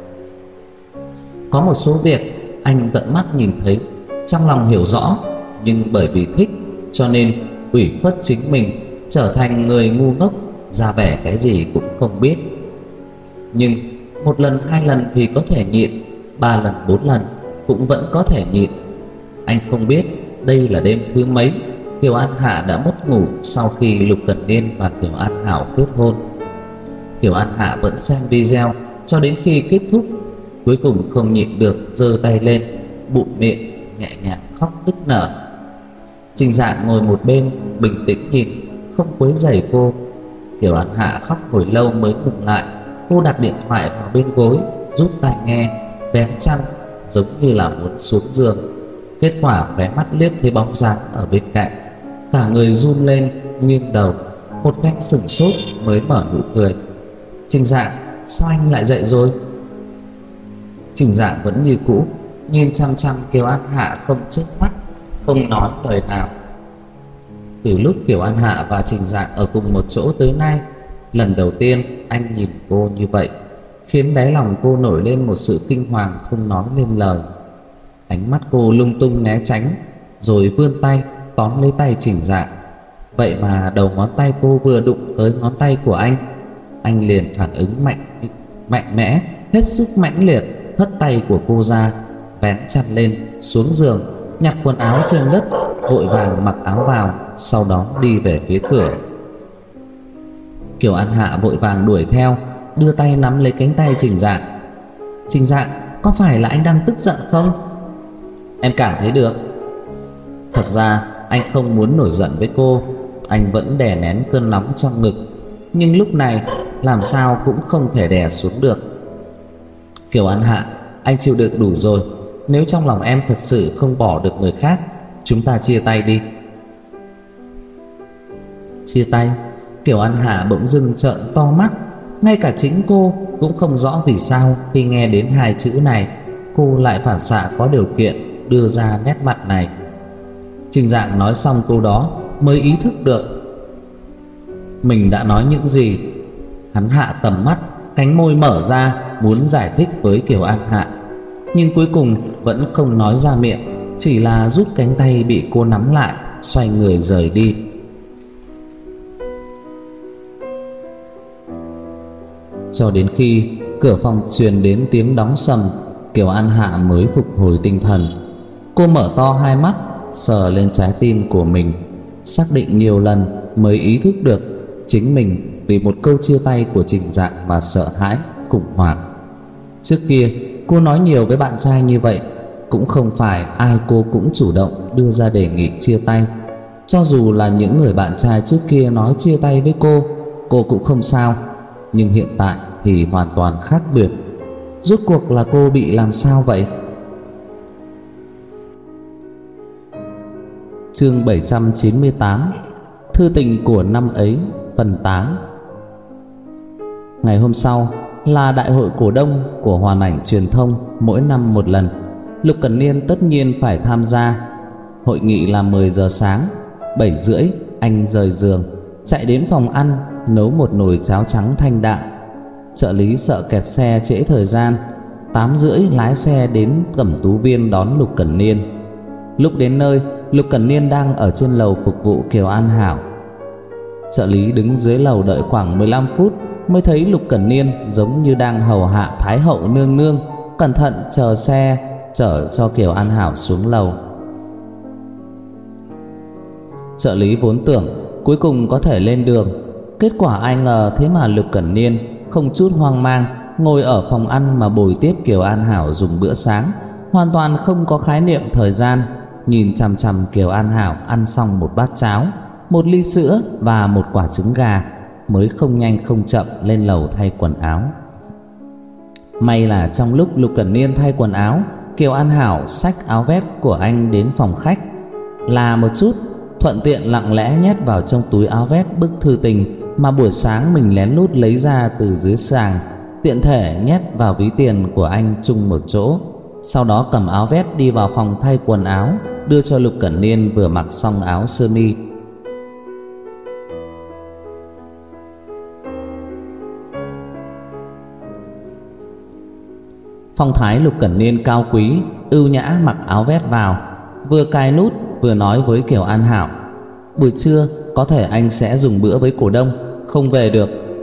Có một số việc anh tận mắt nhìn thấy, trong lòng hiểu rõ, nhưng bởi vì thích cho nên ủy khuất chính mình, trở thành người ngu ngốc, ra vẻ cái gì cũng không biết. Nhưng một lần, hai lần thì có thể nhịn, ba lần, bốn lần cũng vẫn có thể nhịn. Anh không biết đây là đêm thứ mấy Kiều An Hạ đã mất ngủ sau khi Lục Cẩn Niên và Kiều An Hảo kết hôn. Kiều An Hạ vẫn xem video cho đến khi kết thúc, cuối cùng không nhịn được giơ tay lên, bụm miệng nhẹ nhàng khóc nức nở. Trình Dạng ngồi một bên bình tĩnh nhìn, không quấy rầy cô. Kiều An Hạ khóc hồi lâu mới ngừng lại. Cô đặt điện thoại vào bên gối, rút tai nghe, vén chăn, giống như là muốn xuống giường. Kết quả khóe mắt liếc thấy bóng dáng ở bên cạnh, cả người run lên, nghiêng đầu, một phen sửng sốt mới mở nụ cười. Trình Dạng, sao anh lại dậy rồi? Trình Dạng vẫn như cũ, nhìn chăm chăm Kiều An Hạ không chớp mắt, không nói lời nào. Từ lúc Kiều An Hạ và Trình Dạng ở cùng một chỗ tới nay, lần đầu tiên anh nhìn cô như vậy, khiến đáy lòng cô nổi lên một sự kinh hoàng không nói nên lời. Ánh mắt cô lung tung né tránh, rồi vươn tay tóm lấy tay Trình Dạng. Vậy mà đầu ngón tay cô vừa đụng tới ngón tay của anh liền phản ứng mạnh mẽ, hết sức mãnh liệt, hất tay của cô ra, vén chăn lên, xuống giường, nhặt quần áo trên đất, vội vàng mặc áo vào, sau đó đi về phía cửa. Kiều An Hạ vội vàng đuổi theo, đưa tay nắm lấy cánh tay Trình Dạng. Trình Dạng, có phải là anh đang tức giận không? Em cảm thấy được. Thật ra anh không muốn nổi giận với cô, anh vẫn đè nén cơn nóng trong ngực, nhưng lúc này làm sao cũng không thể đè xuống được. Kiều An Hạ, anh chịu đựng đủ rồi. Nếu trong lòng em thật sự không bỏ được người khác, chúng ta chia tay đi. Chia tay? Kiều An Hạ bỗng dưng trợn to mắt. Ngay cả chính cô cũng không rõ vì sao khi nghe đến hai chữ này, cô lại phản xạ có điều kiện đưa ra nét mặt này. Trình Dạng nói xong câu đó mới ý thức được mình đã nói những gì. Hắn hạ tầm mắt, cánh môi mở ra muốn giải thích với Kiều An Hạ, nhưng cuối cùng vẫn không nói ra miệng, chỉ là rút cánh tay bị cô nắm lại, xoay người rời đi. Cho đến khi cửa phòng truyền đến tiếng đóng sầm, Kiều An Hạ mới phục hồi tinh thần. Cô mở to hai mắt, sờ lên trái tim của mình, xác định nhiều lần mới ý thức được chính mình vì một câu chia tay của Trình Dạng mà sợ hãi, khủng hoảng. Trước kia cô nói nhiều với bạn trai như vậy, cũng không phải ai cô cũng chủ động đưa ra đề nghị chia tay. Cho dù là những người bạn trai trước kia nói chia tay với cô cũng không sao. Nhưng hiện tại thì hoàn toàn khác biệt. Rốt cuộc là cô bị làm sao vậy? Chương 798, Thư tình của năm ấy, phần 8. Ngày hôm sau là đại hội cổ đông của Hoàn Ảnh Truyền thông, mỗi năm một lần. Lục Cẩn Niên tất nhiên phải tham gia. Hội nghị là 10 giờ sáng. 7 rưỡi anh rời giường, chạy đến phòng ăn, nấu một nồi cháo trắng thanh đạm. Trợ lý sợ kẹt xe trễ thời gian, 8 rưỡi lái xe đến Cẩm Tú Viên đón Lục Cẩn Niên. Lúc đến nơi, Lục Cẩn Niên đang ở trên lầu phục vụ Kiều An Hảo. Trợ lý đứng dưới lầu đợi khoảng 15 phút mới thấy Lục Cẩn Niên giống như đang hầu hạ Thái hậu nương nương, cẩn thận chờ xe chở cho Kiều An Hảo xuống lầu. Trợ lý vốn tưởng cuối cùng có thể lên đường, kết quả ai ngờ thế mà Lục Cẩn Niên không chút hoang mang ngồi ở phòng ăn mà bồi tiếp Kiều An Hảo dùng bữa sáng, hoàn toàn không có khái niệm thời gian, nhìn chằm chằm Kiều An Hảo ăn xong một bát cháo, một ly sữa và một quả trứng gà, mới không nhanh không chậm lên lầu thay quần áo. May là trong lúc Lục Cẩn Niên thay quần áo, Kiều An Hảo xách áo vest của anh đến phòng khách, là một chút, thuận tiện lặng lẽ nhét vào trong túi áo vest bức thư tình mà buổi sáng mình lén lút lấy ra từ dưới sàng, tiện thể nhét vào ví tiền của anh chung một chỗ. Sau đó cầm áo vest đi vào phòng thay quần áo, đưa cho Lục Cẩn Niên vừa mặc xong áo sơ mi. Phong thái Lục Cẩn Niên cao quý, ưu nhã mặc áo vest vào, vừa cài nút vừa nói với Kiều An Hảo: buổi trưa có thể anh sẽ dùng bữa với cổ đông, không về được,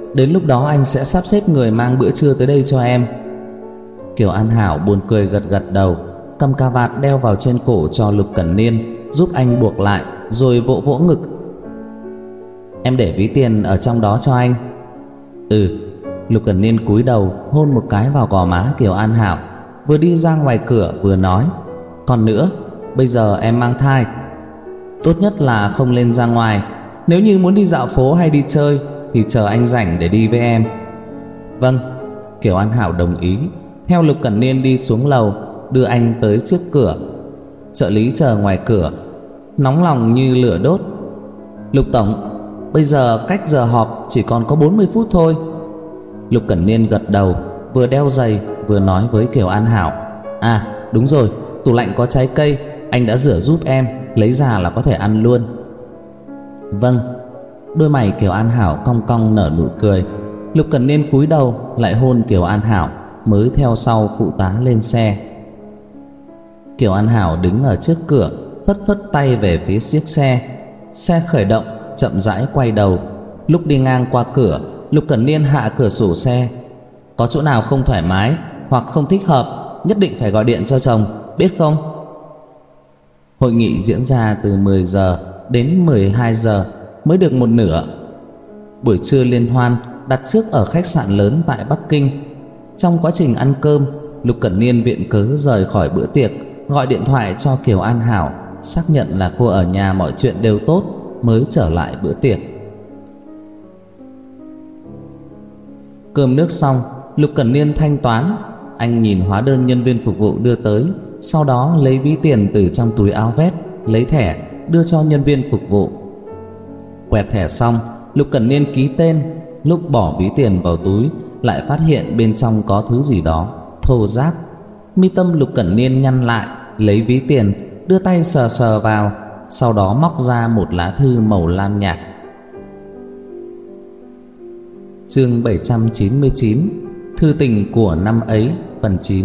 Đến lúc đó anh sẽ sắp xếp người mang bữa trưa tới đây cho em. Kiều An Hảo buồn cười gật gật đầu, cầm cà vạt đeo vào trên cổ cho Lục Cẩn Niên, giúp anh buộc lại, rồi vỗ vỗ ngực. Em để ví tiền ở trong đó cho anh. Ừ. Lục Cẩn Niên cúi đầu hôn một cái vào gò má Kiều An Hảo, vừa đi ra ngoài cửa vừa nói: Còn nữa, bây giờ em mang thai, tốt nhất là không lên ra ngoài. Nếu như muốn đi dạo phố hay đi chơi thì chờ anh rảnh để đi với em. Vâng. Kiều An Hảo đồng ý, theo Lục Cẩn Niên đi xuống lầu, đưa anh tới trước cửa. Trợ lý chờ ngoài cửa, nóng lòng như lửa đốt. Lục tổng, bây giờ cách giờ họp chỉ còn có 40 phút thôi. Lục Cẩn Niên gật đầu, vừa đeo giày vừa nói với Kiều An Hảo: À đúng rồi, tủ lạnh có trái cây, anh đã rửa giúp em, lấy ra là có thể ăn luôn. Vâng. Đôi mày Kiều An Hảo cong cong nở nụ cười. Lục Cẩn Niên cúi đầu lại hôn Kiều An Hảo, mới theo sau phụ tá lên xe. Kiều An Hảo đứng ở trước cửa, phất phất tay về phía chiếc xe. Xe khởi động, chậm rãi quay đầu. Lúc đi ngang qua cửa, Lục Cẩn Niên hạ cửa sổ xe: Có chỗ nào không thoải mái hoặc không thích hợp, nhất định phải gọi điện cho chồng, biết không? Hội nghị diễn ra từ 10 giờ đến 12 giờ mới được một nửa. Buổi trưa liên hoan đặt trước ở khách sạn lớn tại Bắc Kinh. Trong quá trình ăn cơm, Lục Cẩn Niên viện cớ rời khỏi bữa tiệc, gọi điện thoại cho Kiều An Hảo, xác nhận là cô ở nhà mọi chuyện đều tốt, mới trở lại bữa tiệc. Cơm nước xong, Lục Cẩn Niên thanh toán. Anh nhìn hóa đơn nhân viên phục vụ đưa tới, sau đó lấy ví tiền từ trong túi áo vest, lấy thẻ đưa cho nhân viên phục vụ. Quẹt thẻ xong, Lục Cẩn Niên ký tên. Lúc bỏ ví tiền vào túi, lại phát hiện bên trong có thứ gì đó thô ráp. Mi tâm Lục Cẩn Niên nhăn lại, lấy ví tiền, đưa tay sờ sờ vào, sau đó móc ra một lá thư màu lam nhạt. Chương 799: Thư tình của năm ấy, phần 9.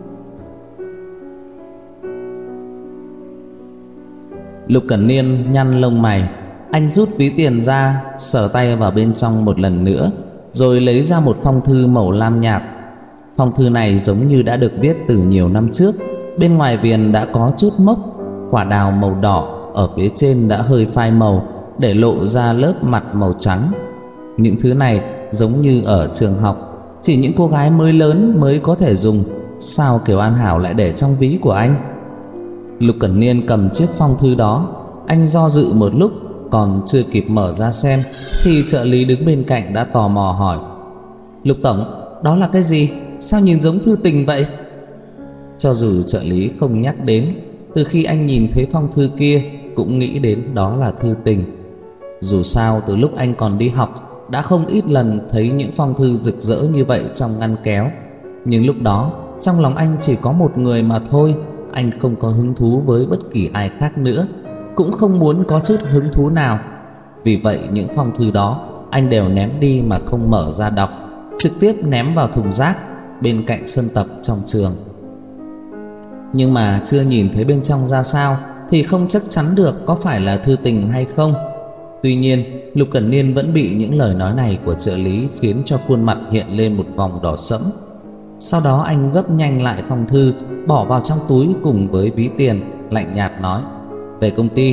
Lục Cẩn Niên nhăn lông mày. Anh rút ví tiền ra, sờ tay vào bên trong một lần nữa, rồi lấy ra một phong thư màu lam nhạt. Phong thư này giống như đã được viết từ nhiều năm trước. Bên ngoài viền đã có chút mốc, quả đào màu đỏ ở phía trên đã hơi phai màu, để lộ ra lớp mặt màu trắng. Những thứ này giống như ở trường học, chỉ những cô gái mới lớn mới có thể dùng. Sao Kiều An Hảo lại để trong ví của anh? Lục Cẩn Niên cầm chiếc phong thư đó, anh do dự một lúc, còn chưa kịp mở ra xem thì trợ lý đứng bên cạnh đã tò mò hỏi: Lục tổng, đó là cái gì? Sao nhìn giống thư tình vậy? Cho dù trợ lý không nhắc đến, từ khi anh nhìn thấy phong thư kia cũng nghĩ đến đó là thư tình. Dù sao từ lúc anh còn đi học, đã không ít lần thấy những phong thư rực rỡ như vậy trong ngăn kéo. Nhưng lúc đó trong lòng anh chỉ có một người mà thôi. Anh không có hứng thú với bất kỳ ai khác nữa, cũng không muốn có chút hứng thú nào. Vì vậy những phong thư đó anh đều ném đi mà không mở ra đọc, trực tiếp ném vào thùng rác bên cạnh sân tập trong trường. Nhưng mà chưa nhìn thấy bên trong ra sao thì không chắc chắn được có phải là thư tình hay không. Tuy nhiên Lục Cẩn Niên vẫn bị những lời nói này của trợ lý khiến cho khuôn mặt hiện lên một vòng đỏ sẫm. Sau đó anh gấp nhanh lại phong thư, bỏ vào trong túi cùng với ví tiền, lạnh nhạt nói: Về công ty.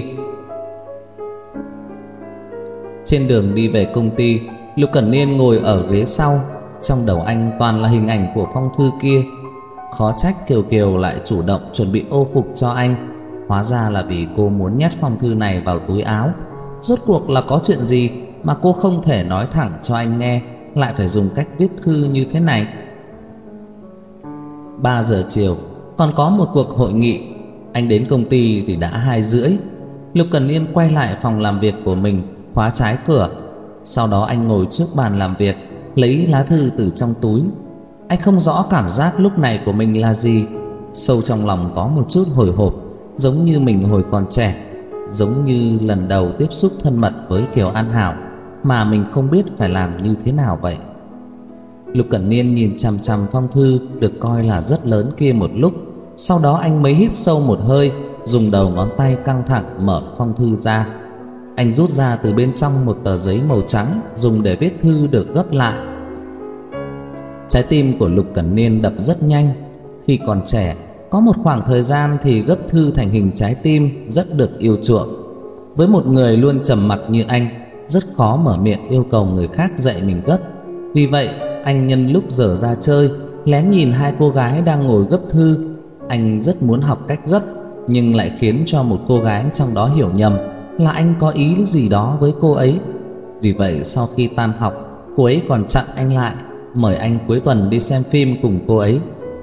Trên đường đi về công ty, Lục Cẩn Niên ngồi ở ghế sau. Trong đầu anh toàn là hình ảnh của phong thư kia. Khó trách Kiều Kiều lại chủ động chuẩn bị ô phục cho anh. Hóa ra là vì cô muốn nhét phong thư này vào túi áo. Rốt cuộc là có chuyện gì mà cô không thể nói thẳng cho anh nghe, lại phải dùng cách viết thư như thế này? 3 giờ chiều còn có một cuộc hội nghị. Anh đến công ty thì đã 2 rưỡi. Lục Cẩn Niên quay lại phòng làm việc của mình, khóa trái cửa. Sau đó anh ngồi trước bàn làm việc, lấy lá thư từ trong túi. Anh không rõ cảm giác lúc này của mình là gì. Sâu trong lòng có một chút hồi hộp, giống như mình hồi còn trẻ, giống như lần đầu tiếp xúc thân mật với Kiều An Hảo mà mình không biết phải làm như thế nào vậy. Lục Cẩn Niên nhìn chằm chằm phong thư được coi là rất lớn kia một lúc. Sau đó anh mới hít sâu một hơi, dùng đầu ngón tay căng thẳng mở phong thư ra. Anh rút ra từ bên trong một tờ giấy màu trắng dùng để viết thư được gấp lại. Trái tim của Lục Cẩn Niên đập rất nhanh. Khi còn trẻ, có một khoảng thời gian thì gấp thư thành hình trái tim rất được yêu chuộng. Với một người luôn trầm mặc như anh, rất khó mở miệng yêu cầu người khác dạy mình gấp. Vì vậy, anh nhân lúc dở ra chơi, lén nhìn hai cô gái đang ngồi gấp thư. Anh rất muốn học cách gấp, nhưng lại khiến cho một cô gái trong đó hiểu nhầm là anh có ý gì đó với cô ấy. Vì vậy sau khi tan học, cô ấy còn chặn anh lại, mời anh cuối tuần đi xem phim cùng cô ấy.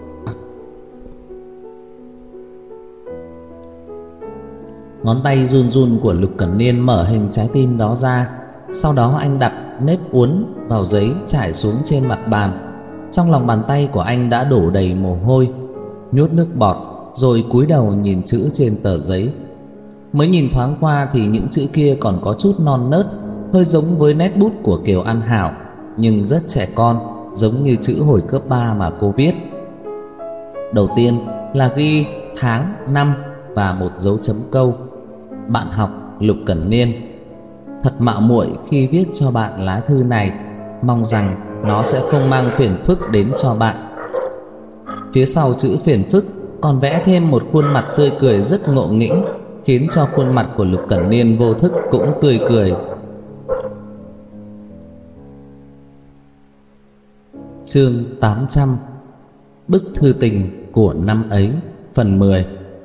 Ngón tay run run của Lục Cẩn Niên mở hình trái tim đó ra. Sau đó anh đặt nếp uốn vào giấy trải xuống trên mặt bàn. Trong lòng bàn tay của anh đã đổ đầy mồ hôi, nhốt nước bọt, rồi cúi đầu nhìn chữ trên tờ giấy. Mới nhìn thoáng qua thì những chữ kia còn có chút non nớt, hơi giống với nét bút của Kiều An Hảo, nhưng rất trẻ con, giống như chữ hồi cấp 3 mà cô viết. Đầu tiên là ghi tháng, năm và một dấu chấm câu. Bạn học Lục Cẩn Niên, thật mạo muội khi viết cho bạn lá thư này, mong rằng nó sẽ không mang phiền phức đến cho bạn. Phía sau chữ phiền phức còn vẽ thêm một khuôn mặt tươi cười rất ngộ nghĩnh, khiến cho khuôn mặt của Lục Cẩn Niên vô thức cũng tươi cười. Chương 800: Bức thư tình của năm ấy, phần 10.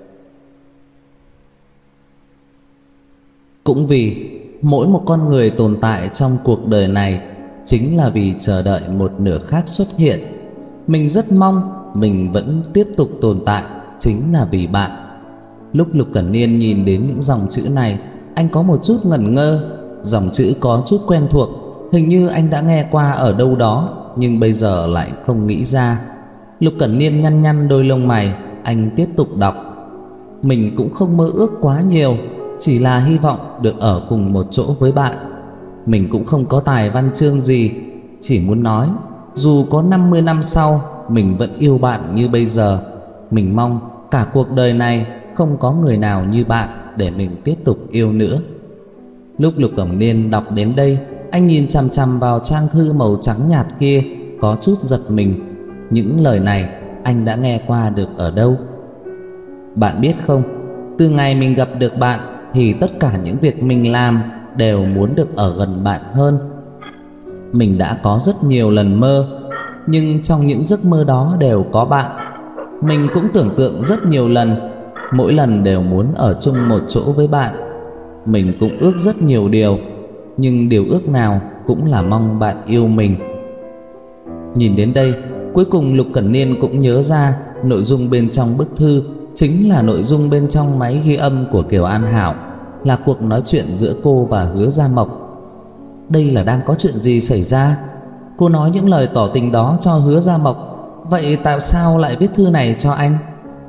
Cũng vì mỗi một con người tồn tại trong cuộc đời này chính là vì chờ đợi một nửa khác xuất hiện. Mình rất mong mình vẫn tiếp tục tồn tại chính là vì bạn. Lúc Lục Cẩn Niên nhìn đến những dòng chữ này, anh có một chút ngẩn ngơ. Dòng chữ có chút quen thuộc, hình như anh đã nghe qua ở đâu đó, nhưng bây giờ lại không nghĩ ra. Lục Cẩn Niên nhăn nhăn đôi lông mày, anh tiếp tục đọc. Mình cũng không mơ ước quá nhiều, chỉ là hy vọng được ở cùng một chỗ với bạn. Mình cũng không có tài văn chương gì, chỉ muốn nói dù có 50 năm sau mình vẫn yêu bạn như bây giờ. Mình mong cả cuộc đời này không có người nào như bạn để mình tiếp tục yêu nữa. Lúc Lục Cẩn Niên đọc đến đây, anh nhìn chằm chằm vào trang thư màu trắng nhạt kia, có chút giật mình. Những lời này anh đã nghe qua được ở đâu? Bạn biết không, từ ngày mình gặp được bạn thì tất cả những việc mình làm đều muốn được ở gần bạn hơn. Mình đã có rất nhiều lần mơ, nhưng trong những giấc mơ đó đều có bạn. Mình cũng tưởng tượng rất nhiều lần, mỗi lần đều muốn ở chung một chỗ với bạn. Mình cũng ước rất nhiều điều, nhưng điều ước nào cũng là mong bạn yêu mình. Nhìn đến đây, cuối cùng Lục Cẩn Niên cũng nhớ ra nội dung bên trong bức thư chính là nội dung bên trong máy ghi âm của Kiều An Hảo, là cuộc nói chuyện giữa cô và Hứa Gia Mộc. Đây là đang có chuyện gì xảy ra? Cô nói những lời tỏ tình đó cho Hứa Gia Mộc, vậy tại sao lại viết thư này cho anh?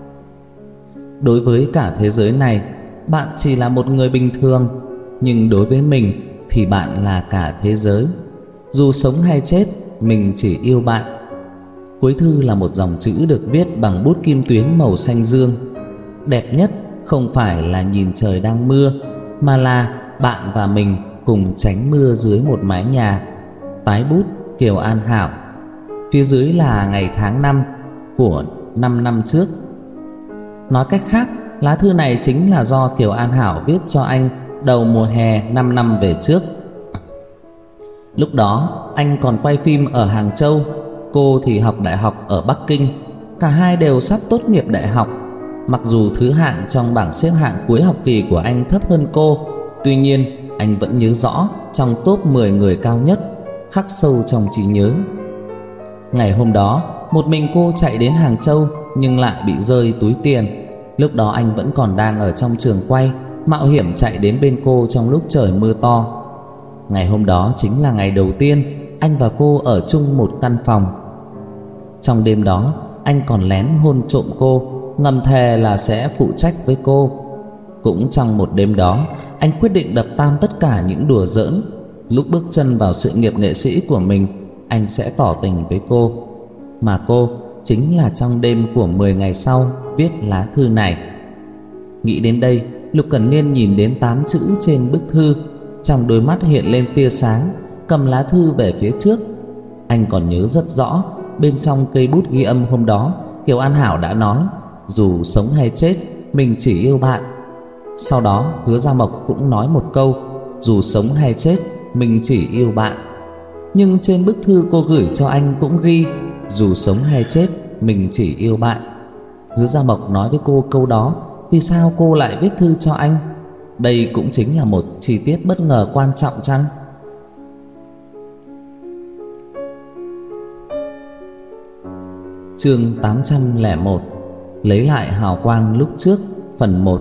Đối với cả thế giới này, bạn chỉ là một người bình thường, nhưng đối với mình thì bạn là cả thế giới. Dù sống hay chết, mình chỉ yêu bạn. Cuối thư là một dòng chữ được viết bằng bút kim tuyến màu xanh dương. Đẹp nhất không phải là nhìn trời đang mưa, mà là bạn và mình cùng tránh mưa dưới một mái nhà. Tái bút Kiều An Hảo. Phía dưới là ngày tháng năm của 5 năm trước. Nói cách khác, lá thư này chính là do Kiều An Hảo viết cho anh đầu mùa hè 5 năm về trước. Lúc đó anh còn quay phim ở Hàng Châu, cô thì học đại học ở Bắc Kinh. Cả hai đều sắp tốt nghiệp đại học. Mặc dù thứ hạng trong bảng xếp hạng cuối học kỳ của anh thấp hơn cô, tuy nhiên anh vẫn nhớ rõ trong top 10 người cao nhất, khắc sâu trong trí nhớ. Ngày hôm đó, một mình cô chạy đến Hàng Châu nhưng lại bị rơi túi tiền. Lúc đó anh vẫn còn đang ở trong trường quay, mạo hiểm chạy đến bên cô trong lúc trời mưa to. Ngày hôm đó chính là ngày đầu tiên anh và cô ở chung một căn phòng. Trong đêm đó, anh còn lén hôn trộm cô, ngầm thề là sẽ phụ trách với cô. Cũng trong một đêm đó, anh quyết định đập tan tất cả những đùa giỡn. Lúc bước chân vào sự nghiệp nghệ sĩ của mình, anh sẽ tỏ tình với cô. Mà cô chính là trong đêm của 10 ngày sau viết lá thư này. Nghĩ đến đây, Lục Cẩn Niên nhìn đến 8 chữ trên bức thư, trong đôi mắt hiện lên tia sáng, cầm lá thư về phía trước. Anh còn nhớ rất rõ, bên trong cây bút ghi âm hôm đó, Kiều An Hảo đã nói dù sống hay chết, mình chỉ yêu bạn. Sau đó Hứa Gia Mộc cũng nói một câu, dù sống hay chết, mình chỉ yêu bạn. Nhưng trên bức thư cô gửi cho anh cũng ghi, dù sống hay chết, mình chỉ yêu bạn. Hứa Gia Mộc nói với cô câu đó, vì sao cô lại viết thư cho anh? Đây cũng chính là một chi tiết bất ngờ quan trọng chăng? Chương 801: Lấy lại hào quang lúc trước, phần 1.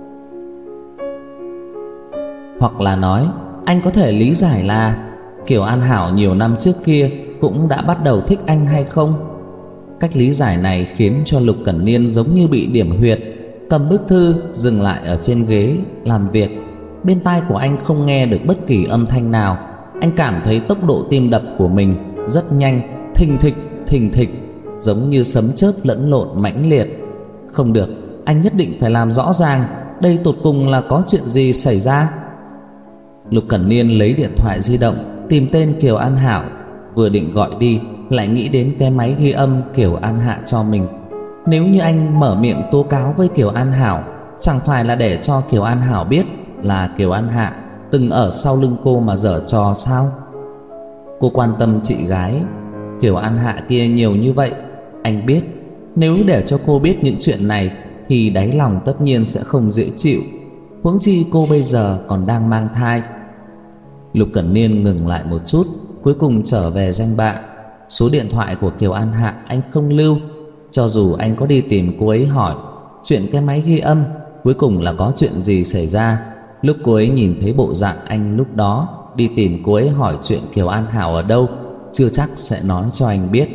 Hoặc là nói, anh có thể lý giải là Kiều An Hảo nhiều năm trước kia cũng đã bắt đầu thích anh hay không? Cách lý giải này khiến cho Lục Cẩn Niên giống như bị điểm huyệt, cầm bức thư dừng lại ở trên ghế làm việc. Bên tai của anh không nghe được bất kỳ âm thanh nào. Anh cảm thấy tốc độ tim đập của mình rất nhanh, thình thịch, giống như sấm chớp lẫn lộn mãnh liệt. Không được, anh nhất định phải làm rõ ràng đây tột cùng là có chuyện gì xảy ra. Lục Cẩn Niên lấy điện thoại di động tìm tên Kiều An Hảo, vừa định gọi đi lại nghĩ đến cái máy ghi âm Kiều An Hạ cho mình. Nếu như anh mở miệng tố cáo với Kiều An Hảo, chẳng phải là để cho Kiều An Hảo biết là Kiều An Hạ từng ở sau lưng cô mà giở trò sao? Cô quan tâm chị gái Kiều An Hạ kia nhiều như vậy, anh biết nếu để cho cô biết những chuyện này thì đáy lòng tất nhiên sẽ không dễ chịu. Huống chi cô bây giờ còn đang mang thai. Lục Cẩn Niên ngừng lại một chút, cuối cùng trở về danh bạ. Số điện thoại của Kiều An Hạ anh không lưu. Cho dù anh có đi tìm cô ấy hỏi chuyện cái máy ghi âm cuối cùng là có chuyện gì xảy ra, lúc cô ấy nhìn thấy bộ dạng anh lúc đó đi tìm cô ấy hỏi chuyện Kiều An Hảo ở đâu, chưa chắc sẽ nói cho anh biết.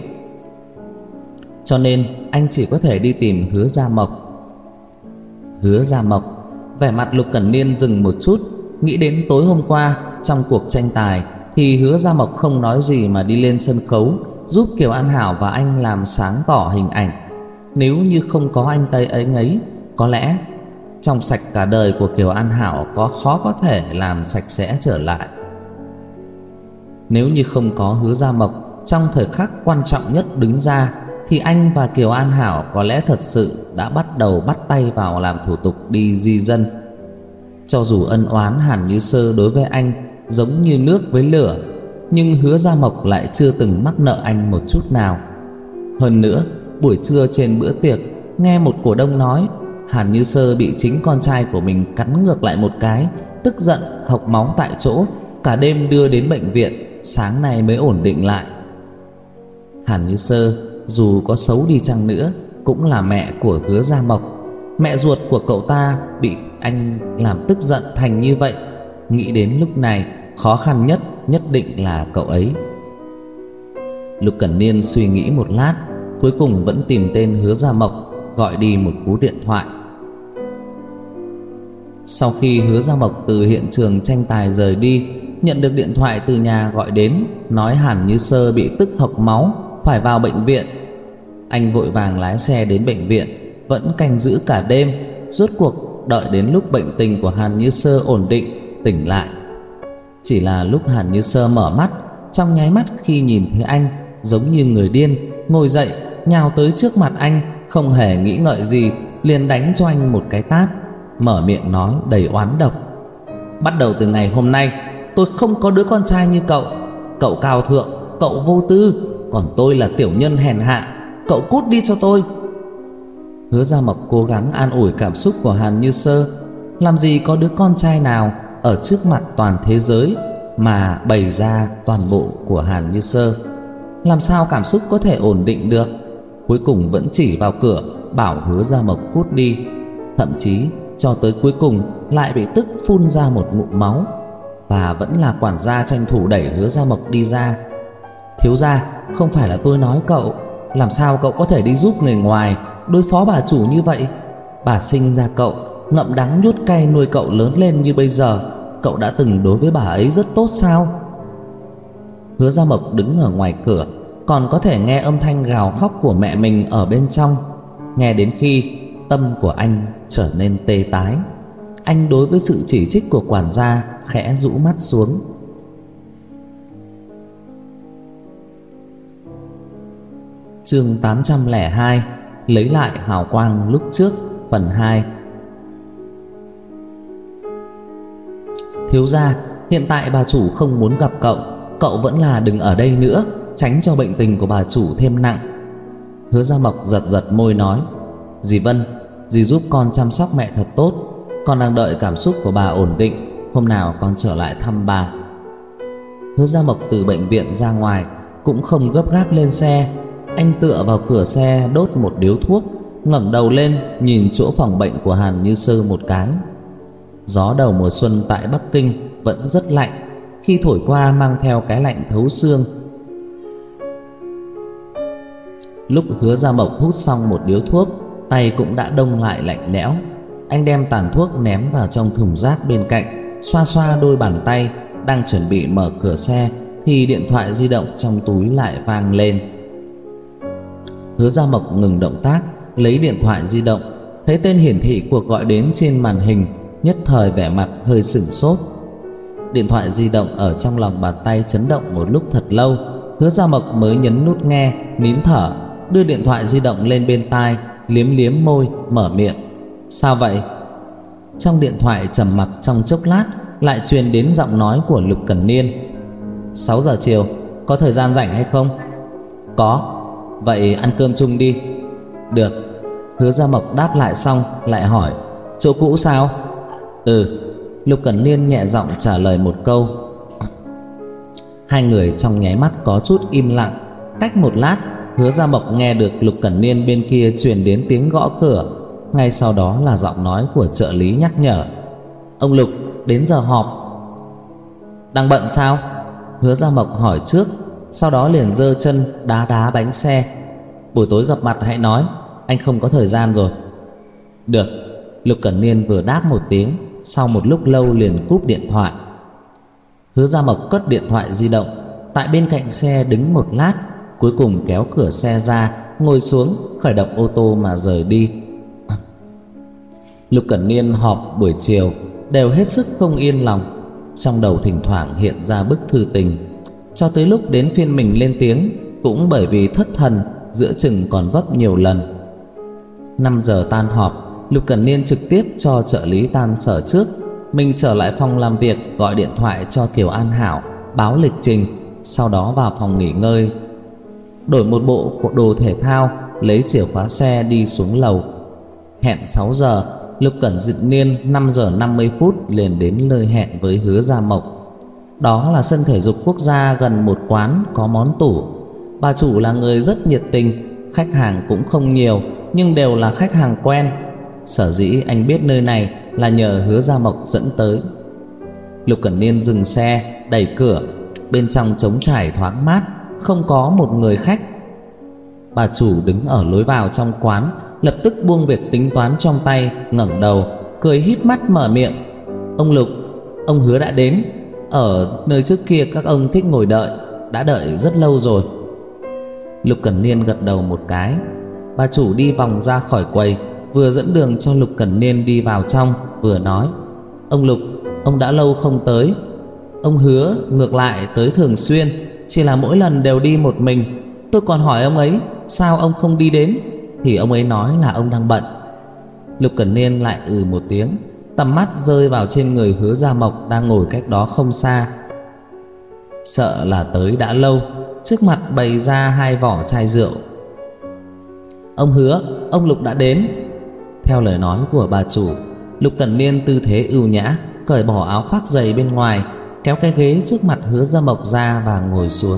Cho nên anh chỉ có thể đi tìm Hứa Gia Mộc. Hứa Gia Mộc. Vẻ mặt Lục Cẩn Niên dừng một chút, nghĩ đến tối hôm qua trong cuộc tranh tài thì Hứa Gia Mộc không nói gì mà đi lên sân khấu giúp Kiều An Hảo và anh làm sáng tỏ hình ảnh. Nếu như không có anh Tây ấy, có lẽ trong sạch cả đời của Kiều An Hảo khó có thể làm sạch sẽ trở lại. Nếu như không có Hứa Gia Mộc trong thời khắc quan trọng nhất đứng ra thì anh và Kiều An Hảo có lẽ thật sự đã bắt đầu bắt tay vào làm thủ tục đi di dân. Cho dù ân oán Hàn Như Sơ đối với anh giống như nước với lửa, nhưng Hứa Gia Mộc lại chưa từng mắc nợ anh một chút nào. Hơn nữa, buổi trưa trên bữa tiệc, nghe một cổ đông nói Hàn Như Sơ bị chính con trai của mình cắn ngược lại một cái, tức giận hộc máu tại chỗ, cả đêm đưa đến bệnh viện, sáng nay mới ổn định lại. Hàn Như Sơ dù có xấu đi chăng nữa cũng là mẹ của Hứa Gia Mộc. Mẹ ruột của cậu ta bị anh làm tức giận thành như vậy, nghĩ đến lúc này khó khăn nhất định là cậu ấy. Lục Cẩn Niên suy nghĩ một lát, cuối cùng vẫn tìm tên Hứa Gia Mộc, gọi đi một cú điện thoại. Sau khi Hứa Gia Mộc từ hiện trường tranh tài rời đi, nhận được điện thoại từ nhà gọi đến, nói Hàn Như Sơ bị tức hộc máu, phải vào bệnh viện. Anh vội vàng lái xe đến bệnh viện, vẫn canh giữ cả đêm, rốt cuộc đợi đến lúc bệnh tình của Hàn Như Sơ ổn định, tỉnh lại. Chỉ là lúc Hàn Như Sơ mở mắt, trong nháy mắt khi nhìn thấy anh, giống như người điên, ngồi dậy, nhào tới trước mặt anh, không hề nghĩ ngợi gì, liền đánh cho anh một cái tát, mở miệng nói đầy oán độc: bắt đầu từ ngày hôm nay, tôi không có đứa con trai như cậu. Cậu cao thượng, cậu vô tư, còn tôi là tiểu nhân hèn hạ. Cậu cút đi cho tôi. Hứa Gia Mộc cố gắng an ủi cảm xúc của Hàn Như Sơ. Làm gì có đứa con trai nào ở trước mặt toàn thế giới mà bày ra toàn bộ của Hàn Như Sơ, làm sao cảm xúc có thể ổn định được. Cuối cùng vẫn chỉ vào cửa bảo Hứa Gia Mộc cút đi. Thậm chí cho tới cuối cùng lại bị tức phun ra một ngụm máu. Và vẫn là quản gia tranh thủ đẩy Hứa Gia Mộc đi ra. Thiếu gia, không phải là tôi nói cậu, làm sao cậu có thể đi giúp người ngoài đối phó bà chủ như vậy? Bà sinh ra cậu, ngậm đắng nuốt cay nuôi cậu lớn lên như bây giờ, cậu đã từng đối với bà ấy rất tốt sao? Hứa Gia Mộc đứng ở ngoài cửa, còn có thể nghe âm thanh gào khóc của mẹ mình ở bên trong. Nghe đến khi tâm của anh trở nên tê tái. Anh đối với sự chỉ trích của quản gia khẽ rũ mắt xuống. Chương 802 lấy lại hào quang lúc trước, phần 2. Thiếu gia, hiện tại bà chủ không muốn gặp cậu. Cậu vẫn là đừng ở đây nữa, tránh cho bệnh tình của bà chủ thêm nặng. Hứa Gia Mộc giật giật môi nói: Dì Vân, dì giúp con chăm sóc mẹ thật tốt. Con đang đợi cảm xúc của bà ổn định, hôm nào con trở lại thăm bà. Hứa Gia Mộc từ bệnh viện ra ngoài cũng không gấp gáp lên xe. Anh tựa vào cửa xe đốt một điếu thuốc, ngẩng đầu lên nhìn chỗ phòng bệnh của Hàn Như Sơ một cái. Gió đầu mùa xuân tại Bắc Kinh vẫn rất lạnh, khi thổi qua mang theo cái lạnh thấu xương. Lúc Hứa Gia Mộc hút xong một điếu thuốc, tay cũng đã đông lại lạnh lẽo. Anh đem tàn thuốc ném vào trong thùng rác bên cạnh, xoa xoa đôi bàn tay, đang chuẩn bị mở cửa xe thì điện thoại di động trong túi lại vang lên. Hứa Gia Mộc ngừng động tác, lấy điện thoại di động, thấy tên hiển thị cuộc gọi đến trên màn hình, nhất thời vẻ mặt hơi sửng sốt. Điện thoại di động ở trong lòng bàn tay chấn động một lúc thật lâu. Hứa Gia Mộc mới nhấn nút nghe, nín thở, đưa điện thoại di động lên bên tai, liếm liếm môi, mở miệng: Sao vậy? Trong điện thoại trầm mặc trong chốc lát, lại truyền đến giọng nói của Lục Cẩn Niên: 6 giờ chiều, có thời gian rảnh hay không? Có. Vậy ăn cơm chung đi. Được. Hứa Gia Mộc đáp lại xong lại hỏi: Chỗ cũ sao? Ừ. Lục Cẩn Niên nhẹ giọng trả lời một câu. Hai người trong nháy mắt có chút im lặng. Cách một lát, Hứa Gia Mộc nghe được Lục Cẩn Niên bên kia truyền đến tiếng gõ cửa. Ngay sau đó là giọng nói của trợ lý nhắc nhở: Ông Lục, đến giờ họp. Đang bận sao? Hứa Gia Mộc hỏi trước, sau đó liền giơ chân đá đá bánh xe: Buổi tối gặp mặt hãy nói, anh không có thời gian rồi. Được. Lục Cẩn Niên vừa đáp một tiếng, sau một lúc lâu liền cúp điện thoại. Hứa Gia Mộc cất điện thoại di động, tại bên cạnh xe đứng một lát, cuối cùng kéo cửa xe ra, ngồi xuống, khởi động ô tô mà rời đi. Lục Cẩn Niên họp buổi chiều đều hết sức không yên lòng, trong đầu thỉnh thoảng hiện ra bức thư tình. Cho tới lúc đến phiên mình lên tiếng, cũng bởi vì thất thần, giữa chừng còn vấp nhiều lần. 5 giờ tan họp, Lục Cẩn Niên trực tiếp cho trợ lý tan sở trước. Mình trở lại phòng làm việc, gọi điện thoại cho Kiều An Hảo, báo lịch trình, sau đó vào phòng nghỉ ngơi, đổi một bộ đồ thể thao, lấy chìa khóa xe đi xuống lầu. Hẹn 6 giờ, Lục Cẩn Niên 5 giờ 50 phút liền đến nơi hẹn với Hứa Gia Mộc. Đó là sân thể dục quốc gia gần một quán có món tủ. Bà chủ là người rất nhiệt tình, khách hàng cũng không nhiều, nhưng đều là khách hàng quen. Sở dĩ anh biết nơi này là nhờ Hứa Gia Mộc dẫn tới. Lục Cẩn Niên dừng xe, đẩy cửa, bên trong trống trải thoáng mát, không có một người khách. Bà chủ đứng ở lối vào trong quán, lập tức buông việc tính toán trong tay, ngẩng đầu, cười híp mắt mở miệng: Ông Lục, ông Hứa đã đến. Ở nơi trước kia các ông thích ngồi đợi, đã đợi rất lâu rồi. Lục Cẩn Niên gật đầu một cái. Bà chủ đi vòng ra khỏi quầy, vừa dẫn đường cho Lục Cẩn Niên đi vào trong, vừa nói: Ông Lục, ông đã lâu không tới. Ông Hứa ngược lại tới thường xuyên, chỉ là mỗi lần đều đi một mình. Tôi còn hỏi ông ấy sao ông không đi đến, thì ông ấy nói là ông đang bận. Lục Cẩn Niên lại một tiếng, tầm mắt rơi vào trên người Hứa Gia Mộc đang ngồi cách đó không xa. Sợ là tới đã lâu, trước mặt bày ra 2 vỏ chai rượu. Ông Hứa, ông Lục đã đến. Theo lời nói của bà chủ, Lục Cẩn Niên tư thế ưu nhã, cởi bỏ áo khoác dày bên ngoài, kéo cái ghế trước mặt Hứa Gia Mộc ra và ngồi xuống.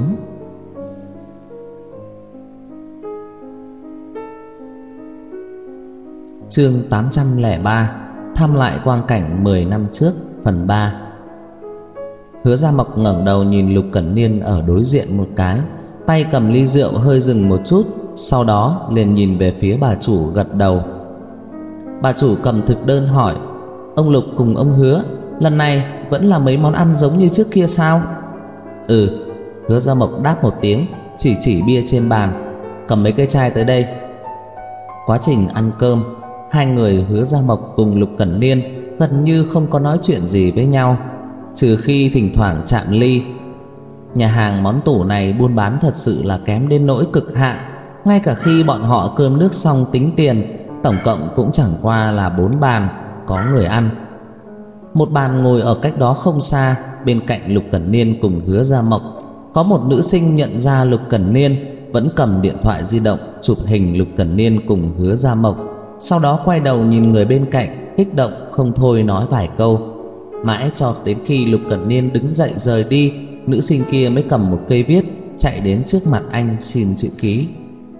Chương 803 thăm lại quang cảnh 10 năm trước, phần 3. Hứa Gia Mộc ngẩng đầu nhìn Lục Cẩn Niên ở đối diện một cái, tay cầm ly rượu hơi dừng một chút, sau đó liền nhìn về phía bà chủ gật đầu. Bà chủ cầm thực đơn hỏi: Ông Lục cùng ông Hứa lần này vẫn là mấy món ăn giống như trước kia sao? Ừ. Hứa Gia Mộc đáp một tiếng, chỉ bia trên bàn: Cầm mấy cái chai tới đây. Quá trình ăn cơm, hai người Hứa Gia Mộc cùng Lục Cẩn Niên gần như không có nói chuyện gì với nhau, trừ khi thỉnh thoảng chạm ly. Nhà hàng món tủ này buôn bán thật sự là kém đến nỗi cực hạn. Ngay cả khi bọn họ cơm nước xong tính tiền, tổng cộng cũng chẳng qua là 4 bàn có người ăn. Một bàn ngồi ở cách đó không xa, bên cạnh Lục Cẩn Niên cùng Hứa Gia Mộc. Có một nữ sinh nhận ra Lục Cẩn Niên, vẫn cầm điện thoại di động chụp hình Lục Cẩn Niên cùng Hứa Gia Mộc, sau đó quay đầu nhìn người bên cạnh, kích động không thôi nói vài câu. Mãi cho đến khi Lục Cẩn Niên đứng dậy rời đi, nữ sinh kia mới cầm một cây viết chạy đến trước mặt anh xin chữ ký.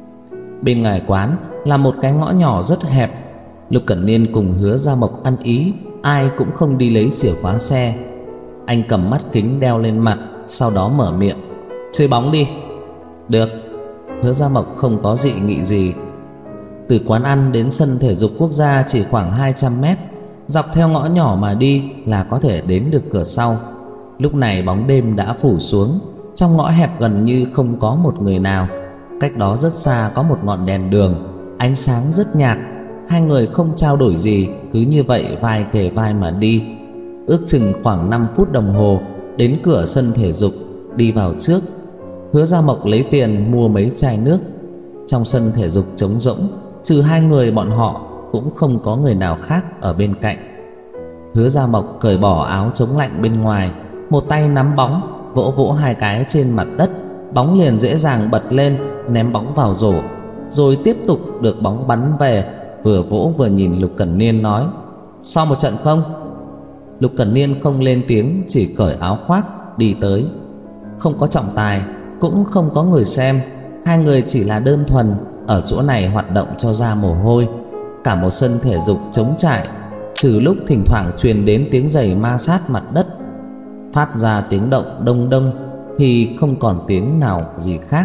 Bên ngoài quán là một cái ngõ nhỏ rất hẹp. Lục Cẩn Niên cùng Hứa Gia Mộc ăn ý, ai cũng không đi lấy chìa khóa xe. Anh cầm mắt kính đeo lên mặt, sau đó mở miệng: chơi bóng đi. Được. Hứa Gia Mộc không có dị nghị gì. Từ quán ăn đến sân thể dục quốc gia chỉ khoảng 200 mét. Dọc theo ngõ nhỏ mà đi là có thể đến được cửa sau. Lúc này bóng đêm đã phủ xuống, trong ngõ hẹp gần như không có một người nào. Cách đó rất xa có một ngọn đèn đường, ánh sáng rất nhạt. Hai người không trao đổi gì, cứ như vậy vai kề vai mà đi. Ước chừng khoảng 5 phút đồng hồ đến cửa sân thể dục. Đi vào trước, Hứa Gia Mộc lấy tiền mua mấy chai nước. Trong sân thể dục trống rỗng, trừ hai người bọn họ cũng không có người nào khác ở bên cạnh. Hứa Gia Mộc cởi bỏ áo chống lạnh bên ngoài, một tay nắm bóng, vỗ vỗ hai cái trên mặt đất, bóng liền dễ dàng bật lên, ném bóng vào rổ, rồi tiếp tục được bóng bắn về. Vừa vỗ vừa nhìn Lục Cẩn Niên nói: so một trận không? Lục Cẩn Niên không lên tiếng, chỉ cởi áo khoác đi tới. Không có trọng tài, cũng không có người xem. Hai người chỉ là đơn thuần ở chỗ này hoạt động cho ra mồ hôi. Cả một sân thể dục trống trải, trừ lúc thỉnh thoảng truyền đến tiếng giày ma sát mặt đất, phát ra tiếng động đông đông, thì không còn tiếng nào gì khác.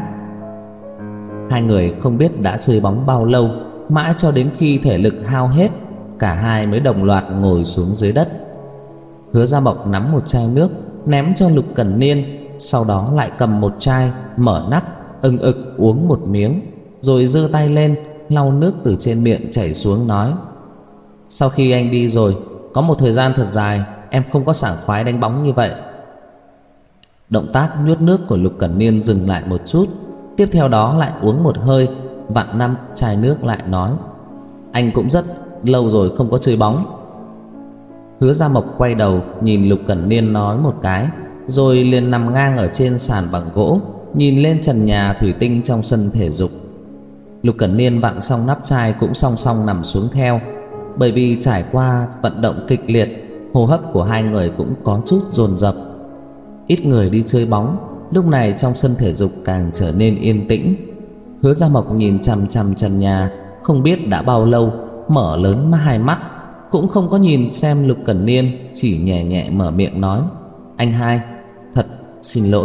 Hai người không biết đã chơi bóng bao lâu, mãi cho đến khi thể lực hao hết, cả hai mới đồng loạt ngồi xuống dưới đất. Hứa Gia Mộc nắm một chai nước ném cho Lục Cẩn Niên, sau đó lại cầm một chai, mở nắp, ưng ực uống một miếng, rồi giơ tay lên lau nước từ trên miệng chảy xuống, nói: sau khi anh đi rồi, có một thời gian thật dài em không có sảng khoái đánh bóng như vậy. Động tác nhuốt nước của Lục Cẩn Niên dừng lại một chút, tiếp theo đó lại uống một hơi, vặn năm chai nước lại nói: anh cũng rất lâu rồi không có chơi bóng. Hứa Gia Mộc quay đầu nhìn Lục Cẩn Niên nói một cái, rồi liền nằm ngang ở trên sàn bằng gỗ, nhìn lên trần nhà thủy tinh trong sân thể dục. Lục Cẩn Niên vặn xong nắp chai cũng song song nằm xuống theo. Bởi vì trải qua vận động kịch liệt, hô hấp của hai người cũng có chút dồn dập. Ít người đi chơi bóng, lúc này trong sân thể dục càng trở nên yên tĩnh. Hứa Gia Mộc nhìn chằm chằm trần nhà không biết đã bao lâu, mở lớn hai mắt, cũng không có nhìn xem Lục Cẩn Niên, chỉ nhẹ nhẹ mở miệng nói: anh hai, thật xin lỗi.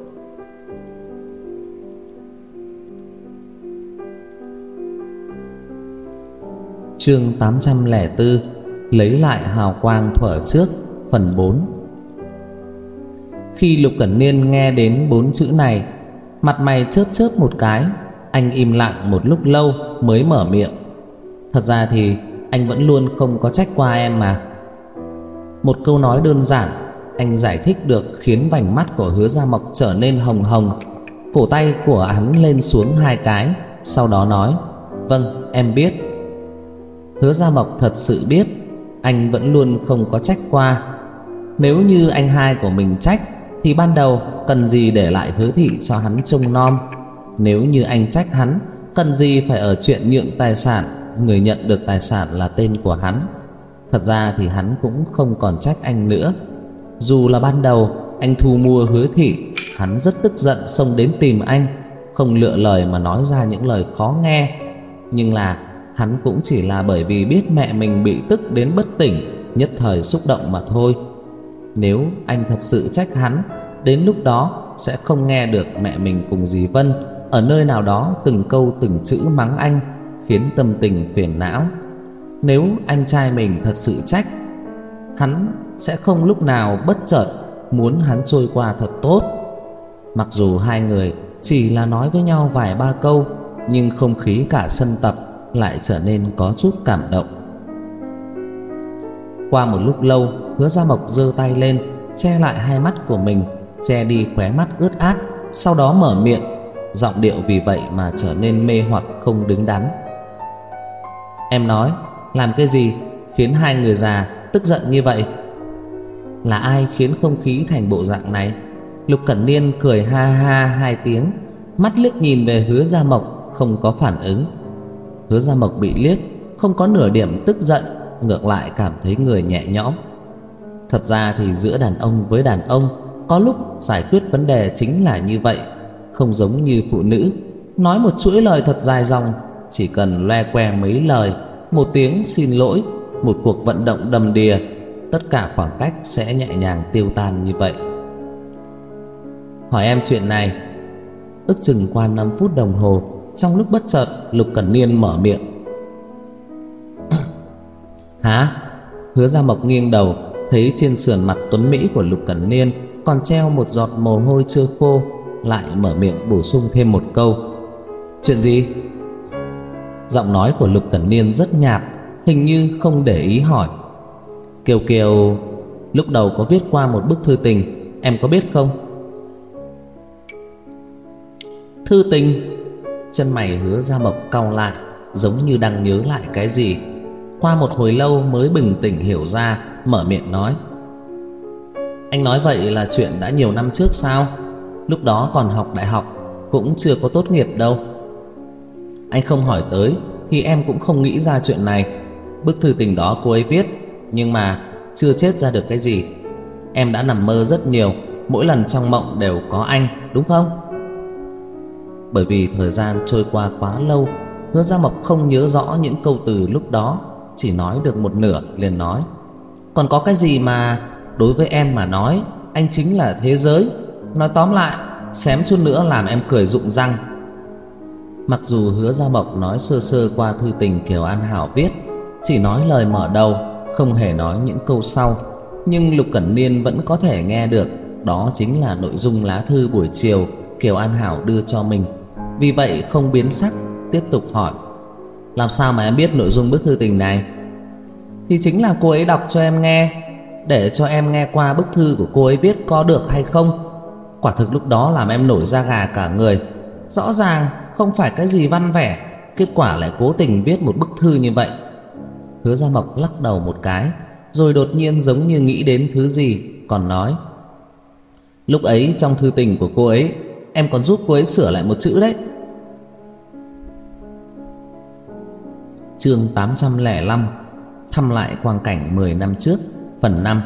Chương 804: lấy lại hào quang thuở trước, phần 4. Khi Lục Cẩn Niên nghe đến 4 chữ này, mặt mày chớp chớp một cái. Anh im lặng một lúc lâu mới mở miệng: thật ra thì anh vẫn luôn không có trách qua em mà. Một câu nói đơn giản, anh giải thích được khiến vành mắt của Hứa Gia Mộc trở nên hồng hồng. Cổ tay của hắn lên xuống hai cái, sau đó nói: vâng, em biết. Hứa Gia Mộc thật sự biết anh vẫn luôn không có trách qua. Nếu như anh hai của mình trách thì ban đầu cần gì để lại Hứa thị cho hắn trông nom. Nếu như anh trách hắn, cần gì phải ở chuyện nhượng tài sản, người nhận được tài sản là tên của hắn. Thật ra thì hắn cũng không còn trách anh nữa. Dù là ban đầu anh thu mua Hứa thị, hắn rất tức giận xông đến tìm anh, không lựa lời mà nói ra những lời khó nghe. Nhưng là hắn cũng chỉ là bởi vì biết mẹ mình bị tức đến bất tỉnh, nhất thời xúc động mà thôi. Nếu anh thật sự trách hắn, đến lúc đó sẽ không nghe được mẹ mình cùng dì Vân ở nơi nào đó từng câu từng chữ mắng anh, khiến tâm tình phiền não. Nếu anh trai mình thật sự trách, hắn sẽ không lúc nào bất chợt muốn hắn trôi qua thật tốt. Mặc dù hai người chỉ là nói với nhau vài ba câu, nhưng không khí cả sân tập lại trở nên có chút cảm động. Qua một lúc lâu, Hứa Gia Mộc giơ tay lên che lại hai mắt của mình, che đi khóe mắt ướt át, sau đó mở miệng, giọng điệu vì vậy mà trở nên mê hoặc không đứng đắn. Em nói, làm cái gì khiến hai người già tức giận như vậy? Là ai khiến không khí thành bộ dạng này? Lục Cẩn Niên cười ha ha hai tiếng, mắt liếc nhìn về Hứa Gia Mộc, không có phản ứng. Hứa Gia Mộc bị liếc, không có nửa điểm tức giận, ngược lại cảm thấy người nhẹ nhõm. Thật ra thì giữa đàn ông với đàn ông, có lúc giải quyết vấn đề chính là như vậy, không giống như phụ nữ nói một chuỗi lời thật dài dòng, chỉ cần loe que mấy lời, một tiếng xin lỗi, một cuộc vận động đầm đìa, tất cả khoảng cách sẽ nhẹ nhàng tiêu tan như vậy. Hỏi em chuyện này. Ước chừng qua 5 phút đồng hồ, trong lúc bất chợt Lục Cẩn Niên mở miệng. Hả? Hứa Gia Mộc nghiêng đầu, thấy trên sườn mặt tuấn mỹ của Lục Cẩn Niên còn treo một giọt mồ hôi chưa khô, lại mở miệng bổ sung thêm một câu. Chuyện gì? Giọng nói của Lục Cẩn Niên rất nhạt, hình như không để ý hỏi. Kiều Kiều lúc đầu có viết qua một bức thư tình, em có biết không? Thư tình? Chân mày Hứa Gia Mộc cau lại, giống như đang nhớ lại cái gì. Qua một hồi lâu mới bừng tỉnh hiểu ra, mở miệng nói. Anh nói vậy là chuyện đã nhiều năm trước sao? Lúc đó còn học đại học, cũng chưa có tốt nghiệp đâu. Anh không hỏi tới thì em cũng không nghĩ ra chuyện này. Bức thư tình đó cô ấy viết, nhưng mà chưa chết ra được cái gì. Em đã nằm mơ rất nhiều, mỗi lần trong mộng đều có anh, đúng không? Bởi vì thời gian trôi qua quá lâu, Hứa Gia Mộc không nhớ rõ những câu từ lúc đó, chỉ nói được một nửa liền nói. Còn có cái gì mà đối với em mà nói, anh chính là thế giới. Nói tóm lại, xém chút nữa làm em cười rụng răng. Mặc dù Hứa Gia Mộc nói sơ sơ qua thư tình Kiều An Hảo viết, chỉ nói lời mở đầu, không hề nói những câu sau, nhưng Lục Cẩn Niên vẫn có thể nghe được đó chính là nội dung lá thư buổi chiều Kiều An Hảo đưa cho mình. Vì vậy không biến sắc, tiếp tục hỏi. Làm sao mà em biết nội dung bức thư tình này? Thì chính là cô ấy đọc cho em nghe, để cho em nghe qua bức thư của cô ấy viết có được hay không. Quả thực lúc đó làm em nổi da gà cả người. Rõ ràng không phải cái gì văn vẻ, kết quả lại cố tình viết một bức thư như vậy. Hứa Gia Mộc lắc đầu một cái, rồi đột nhiên giống như nghĩ đến thứ gì, còn nói. Lúc ấy trong thư tình của cô ấy, em còn giúp cô ấy sửa lại một chữ đấy. Chương 805, thăm lại quang cảnh 10 năm trước, phần 5.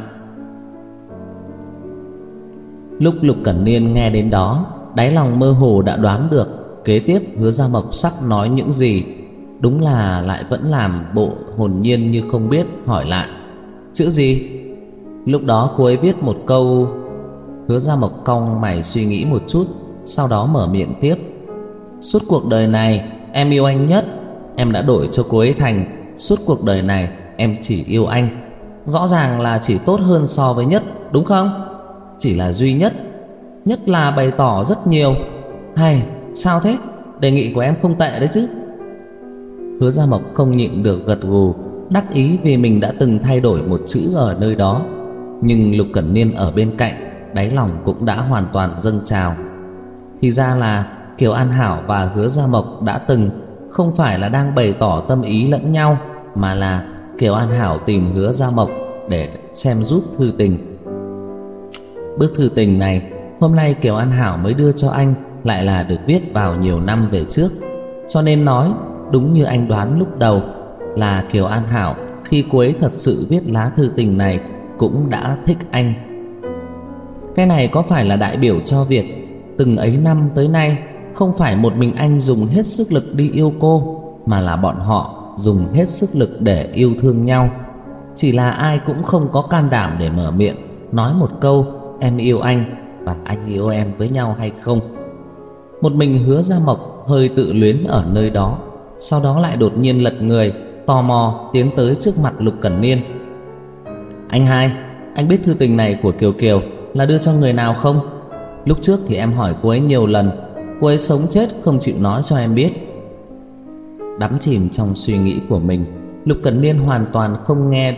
Lúc Lục Cẩn Niên nghe đến đó, đáy lòng mơ hồ đã đoán được kế tiếp Hứa Gia Mộc sắp nói những gì. Đúng là lại vẫn làm bộ hồn nhiên như không biết, hỏi lại. Chữ gì? Lúc đó cô ấy viết một câu. Hứa Gia Mộc cong mày suy nghĩ một chút, sau đó mở miệng tiếp. Suốt cuộc đời này em yêu anh nhất. Em đã đổi cho cô ấy thành suốt cuộc đời này em chỉ yêu anh. Rõ ràng là chỉ tốt hơn so với nhất, đúng không? Chỉ là duy nhất, nhất là bày tỏ rất nhiều. Hay, sao thế? Đề nghị của em không tệ đấy chứ. Hứa Gia Mộc không nhịn được gật gù, đắc ý vì mình đã từng thay đổi một chữ ở nơi đó. Nhưng Lục Cẩn Niên ở bên cạnh, đáy lòng cũng đã hoàn toàn dâng trào. Thì ra là Kiều An Hảo và Hứa Gia Mộc đã từng không phải là đang bày tỏ tâm ý lẫn nhau, mà là Kiều An Hảo tìm Hứa Gia Mộc để xem giúp thư tình. Bức thư tình này hôm nay Kiều An Hảo mới đưa cho anh, lại là được viết vào nhiều năm về trước. Cho nên nói đúng như anh đoán lúc đầu, là Kiều An Hảo khi cô ấy thật sự viết lá thư tình này cũng đã thích anh. Cái này có phải là đại biểu cho việc từng ấy năm tới nay không phải một mình anh dùng hết sức lực đi yêu cô, mà là bọn họ dùng hết sức lực để yêu thương nhau. Chỉ là ai cũng không có can đảm để mở miệng nói một câu em yêu anh và anh yêu em với nhau hay không. Một mình Hứa Gia Mộc hơi tự luyến ở nơi đó, sau đó lại đột nhiên lật người, tò mò tiến tới trước mặt Lục Cẩn Niên. Anh hai, anh biết thư tình này của Kiều Kiều là đưa cho người nào không? Lúc trước thì em hỏi cô ấy nhiều lần, cô ấy sống chết không chịu nói cho em biết. Đắm chìm trong suy nghĩ của mình, Lục Cẩn Niên hoàn toàn không nghe được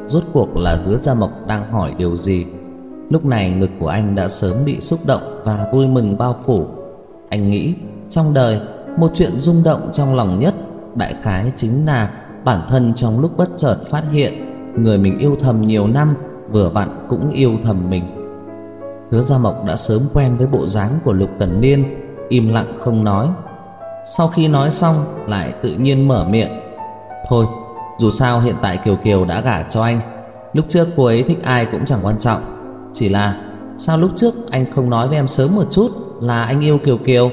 rốt cuộc là Hứa Gia Mộc đang hỏi điều gì. Lúc này ngực của anh đã sớm bị xúc động và vui mừng bao phủ. Anh nghĩ trong đời một chuyện rung động trong lòng nhất đại khái chính là bản thân trong lúc bất chợt phát hiện người mình yêu thầm nhiều năm vừa vặn cũng yêu thầm mình. Hứa Gia Mộc đã sớm quen với bộ dáng của Lục Cẩn Niên, im lặng không nói. Sau khi nói xong lại tự nhiên mở miệng: "Thôi, dù sao hiện tại Kiều Kiều đã gả cho anh. Lúc trước cô ấy thích ai cũng chẳng quan trọng. Chỉ là sao lúc trước anh không nói với em sớm một chút là anh yêu Kiều Kiều?"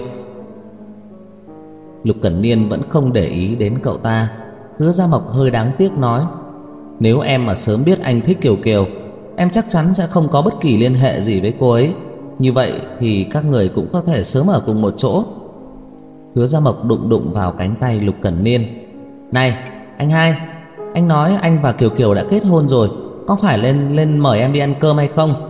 Lục Cẩn Niên vẫn không để ý đến cậu ta. Hứa Gia Mộc hơi đáng tiếc nói: "Nếu em mà sớm biết anh thích Kiều Kiều, em chắc chắn sẽ không có bất kỳ liên hệ gì với cô ấy. Như vậy thì các người cũng có thể sớm ở cùng một chỗ." Hứa Gia Mộc đụng đụng vào cánh tay Lục Cẩn Niên: "Này, anh hai, anh nói anh và Kiều Kiều đã kết hôn rồi, có phải lên mời em đi ăn cơm hay không?"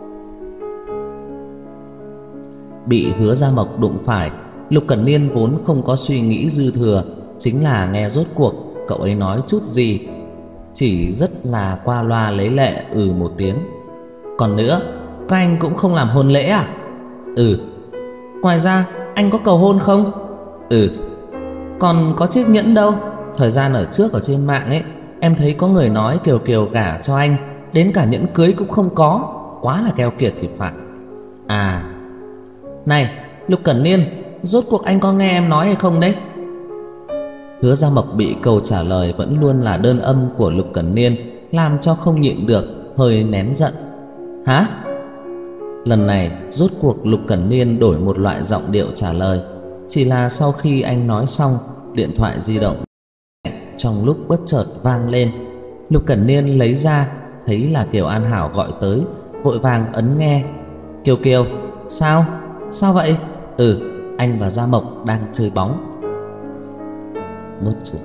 Bị Hứa Gia Mộc đụng phải, Lục Cẩn Niên vốn không có suy nghĩ dư thừa, chính là nghe rốt cuộc cậu ấy nói chút gì, chỉ rất là qua loa lấy lệ một tiếng. "Còn nữa, các anh cũng không làm hôn lễ à?" "Ừ." "Ngoài ra anh có cầu hôn không?" "Ừ." "Còn có chiếc nhẫn đâu? Thời gian ở trước ở trên mạng ấy, em thấy có người nói Kiều Kiều gả cho anh đến cả nhẫn cưới cũng không có, quá là keo kiệt thì phải." "À, này Lục Cẩn Niên, rốt cuộc anh có nghe em nói hay không đấy?" Hứa Gia Mộc bị câu trả lời vẫn luôn là đơn âm của Lục Cẩn Niên làm cho không nhịn được, hơi nén giận. "Hả?" Lần này rốt cuộc Lục Cẩn Niên đổi một loại giọng điệu trả lời. Chỉ là sau khi anh nói xong, điện thoại di động trong lúc bất chợt vang lên. Lục Cẩn Niên lấy ra, thấy là Kiều An Hảo gọi tới, vội vàng ấn nghe. "Kiều Kiều, sao? Sao vậy?" Anh và Gia Mộc đang chơi bóng." Nốt chưa?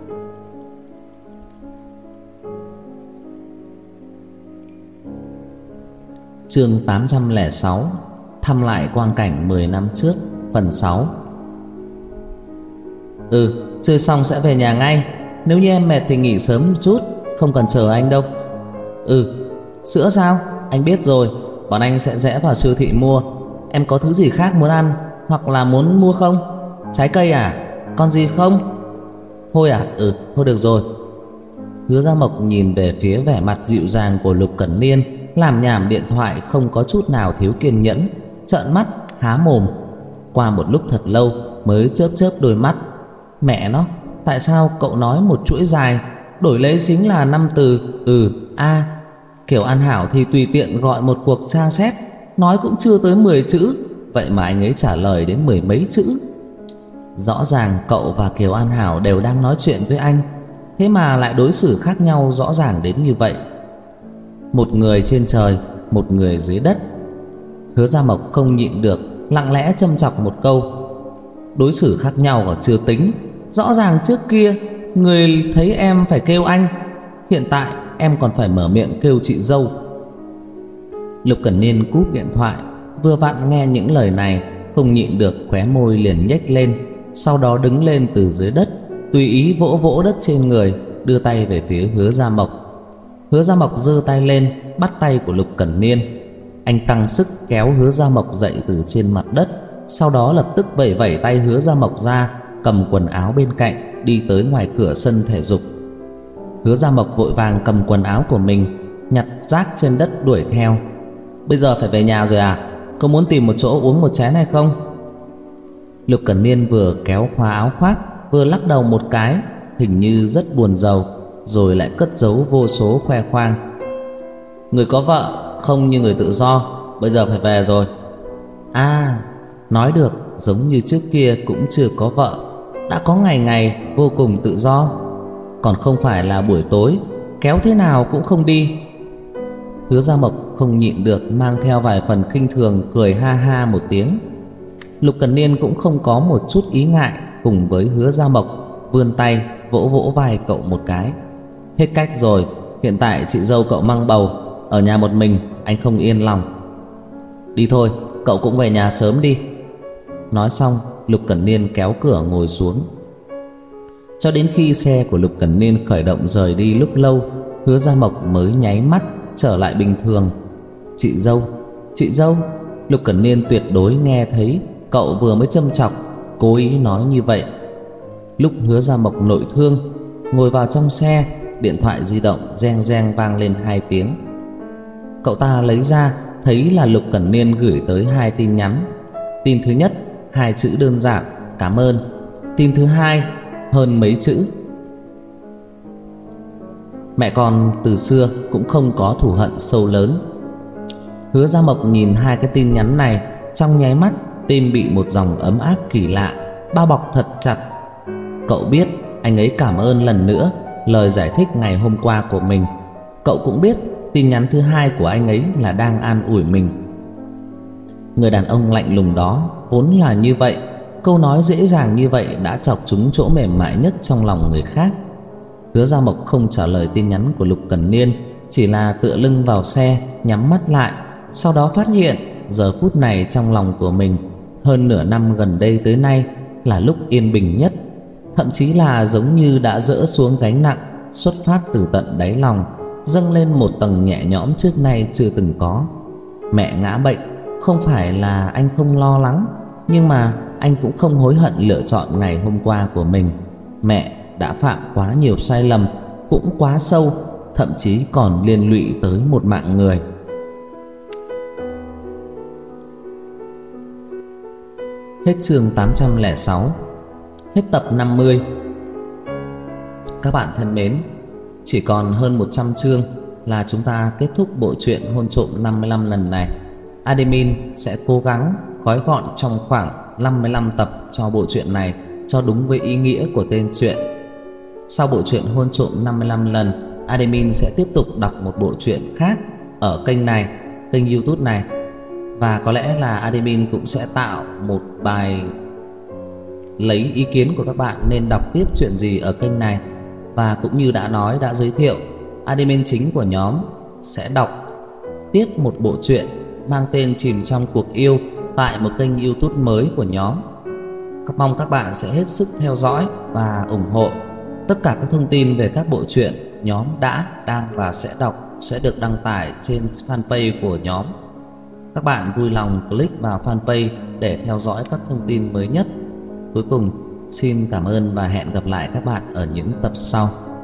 Chương 806: Thăm lại quang cảnh 10 năm trước, phần 6. Chơi xong sẽ về nhà ngay. Nếu như em mệt thì nghỉ sớm một chút, không cần chờ anh đâu." Sữa sao? Anh biết rồi, bọn anh sẽ rẽ vào siêu thị mua. Em có thứ gì khác muốn ăn hoặc là muốn mua không? Trái cây à? Còn gì không? Thôi à? Thôi được rồi." Hứa Gia Mộc nhìn về phía vẻ mặt dịu dàng của Lục Cẩn Niên, làm nhảm điện thoại không có chút nào thiếu kiên nhẫn, trợn mắt há mồm. Qua một lúc thật lâu mới chớp chớp đôi mắt. Mẹ nó, tại sao cậu nói một chuỗi dài, đổi lấy chính là 5 từ Kiều An Hảo thì tùy tiện gọi một cuộc tra xét, nói cũng chưa tới 10 chữ, vậy mà anh ấy trả lời đến 10 mấy chữ. Rõ ràng cậu và Kiều An Hảo đều đang nói chuyện với anh, thế mà lại đối xử khác nhau rõ ràng đến như vậy. Một người trên trời, một người dưới đất. Hứa Gia Mộc không nhịn được, lặng lẽ châm chọc một câu. Đối xử khác nhau còn chưa tính, rõ ràng trước kia người thấy em phải kêu anh, hiện tại em còn phải mở miệng kêu chị dâu. Lục Cẩn Niên cúp điện thoại, vừa vặn nghe những lời này, không nhịn được khóe môi liền nhếch lên, sau đó đứng lên từ dưới đất, tùy ý vỗ vỗ đất trên người, đưa tay về phía Hứa Gia Mộc. Hứa Gia Mộc giơ tay lên, bắt tay của Lục Cẩn Niên. Anh tăng sức kéo Hứa Gia Mộc dậy từ trên mặt đất, sau đó lập tức vẩy vẩy tay Hứa Gia Mộc ra, cầm quần áo bên cạnh đi tới ngoài cửa sân thể dục. Hứa Gia Mộc vội vàng cầm quần áo của mình, nhặt rác trên đất đuổi theo. Bây giờ phải về nhà rồi à? Có muốn tìm một chỗ uống một chén hay không? Lục Cẩn Niên vừa kéo khóa áo khoác, vừa lắc đầu một cái, hình như rất buồn rầu, rồi lại cất giấu vô số khoe khoang. Người có vợ không như người tự do, bây giờ phải về rồi. À, nói được giống như trước kia cũng chưa có vợ, đã có ngày ngày vô cùng tự do. Còn không phải là buổi tối kéo thế nào cũng không đi. Hứa Gia Mộc không nhịn được mang theo vài phần khinh thường, cười ha ha một tiếng. Lục Cẩn Niên cũng không có một chút ý ngại, cùng với Hứa Gia Mộc vươn tay vỗ vỗ vai cậu một cái. Hết cách rồi, hiện tại chị dâu cậu mang bầu, ở nhà một mình anh không yên lòng. Đi thôi, cậu cũng về nhà sớm đi. Nói xong, Lục Cẩn Niên kéo cửa ngồi xuống. Cho đến khi xe của Lục Cẩn Niên khởi động rời đi lúc lâu, Hứa Gia Mộc mới nháy mắt trở lại bình thường. Chị dâu, chị dâu. Lục Cẩn Niên tuyệt đối nghe thấy cậu vừa mới châm chọc, cố ý nói như vậy. Lúc Hứa Gia Mộc nội thương, ngồi vào trong xe, điện thoại di động reng reng vang lên 2 tiếng. Cậu ta lấy ra thấy là Lục Cẩn Niên gửi tới 2 tin nhắn. Tin thứ nhất 2 chữ đơn giản cảm ơn. Tin thứ hai hơn mấy chữ: mẹ con từ xưa cũng không có thù hận sâu lớn. Hứa Gia Mộc nhìn 2 cái tin nhắn này, trong nháy mắt tim bị một dòng ấm áp kỳ lạ bao bọc thật chặt. Cậu biết anh ấy cảm ơn lần nữa lời giải thích ngày hôm qua của mình. Cậu cũng biết tin nhắn thứ hai của anh ấy là đang an ủi mình. Người đàn ông lạnh lùng đó vốn là như vậy, câu nói dễ dàng như vậy đã chọc trúng chỗ mềm mại nhất trong lòng người khác. Hứa Gia Mộc không trả lời tin nhắn của Lục Cẩn Niên, chỉ là tựa lưng vào xe, nhắm mắt lại. Sau đó phát hiện giờ phút này trong lòng của mình, hơn nửa năm gần đây tới nay, là lúc yên bình nhất. Thậm chí là giống như đã dỡ xuống gánh nặng xuất phát từ tận đáy lòng, dâng lên một tầng nhẹ nhõm trước nay chưa từng có. Mẹ ngã bệnh, không phải là anh không lo lắng, nhưng mà anh cũng không hối hận lựa chọn ngày hôm qua của mình. Mẹ đã phạm quá nhiều sai lầm, cũng quá sâu, thậm chí còn liên lụy tới một mạng người. Hết chương 806. Hết tập 50. Các bạn thân mến, chỉ còn hơn 100 chương là chúng ta kết thúc bộ truyện Hôn Trộm 55 lần này. Admin sẽ cố gắng gói gọn trong khoảng 55 tập cho bộ truyện này cho đúng với ý nghĩa của tên truyện. Sau bộ truyện Hôn Trộm 55 lần, Admin sẽ tiếp tục đọc một bộ truyện khác ở kênh này, kênh YouTube này. Và có lẽ là Admin cũng sẽ tạo một bài lấy ý kiến của các bạn nên đọc tiếp chuyện gì ở kênh này. Và cũng như đã nói, đã giới thiệu, admin chính của nhóm sẽ đọc tiếp một bộ truyện mang tên Chìm Trong Cuộc Yêu tại một kênh YouTube mới của nhóm. Mong các bạn sẽ hết sức theo dõi và ủng hộ. Tất cả các thông tin về các bộ truyện nhóm đã, đang và sẽ đọc sẽ được đăng tải trên fanpage của nhóm. Các bạn vui lòng click vào fanpage để theo dõi các thông tin mới nhất. Cuối cùng, xin cảm ơn và hẹn gặp lại các bạn ở những tập sau.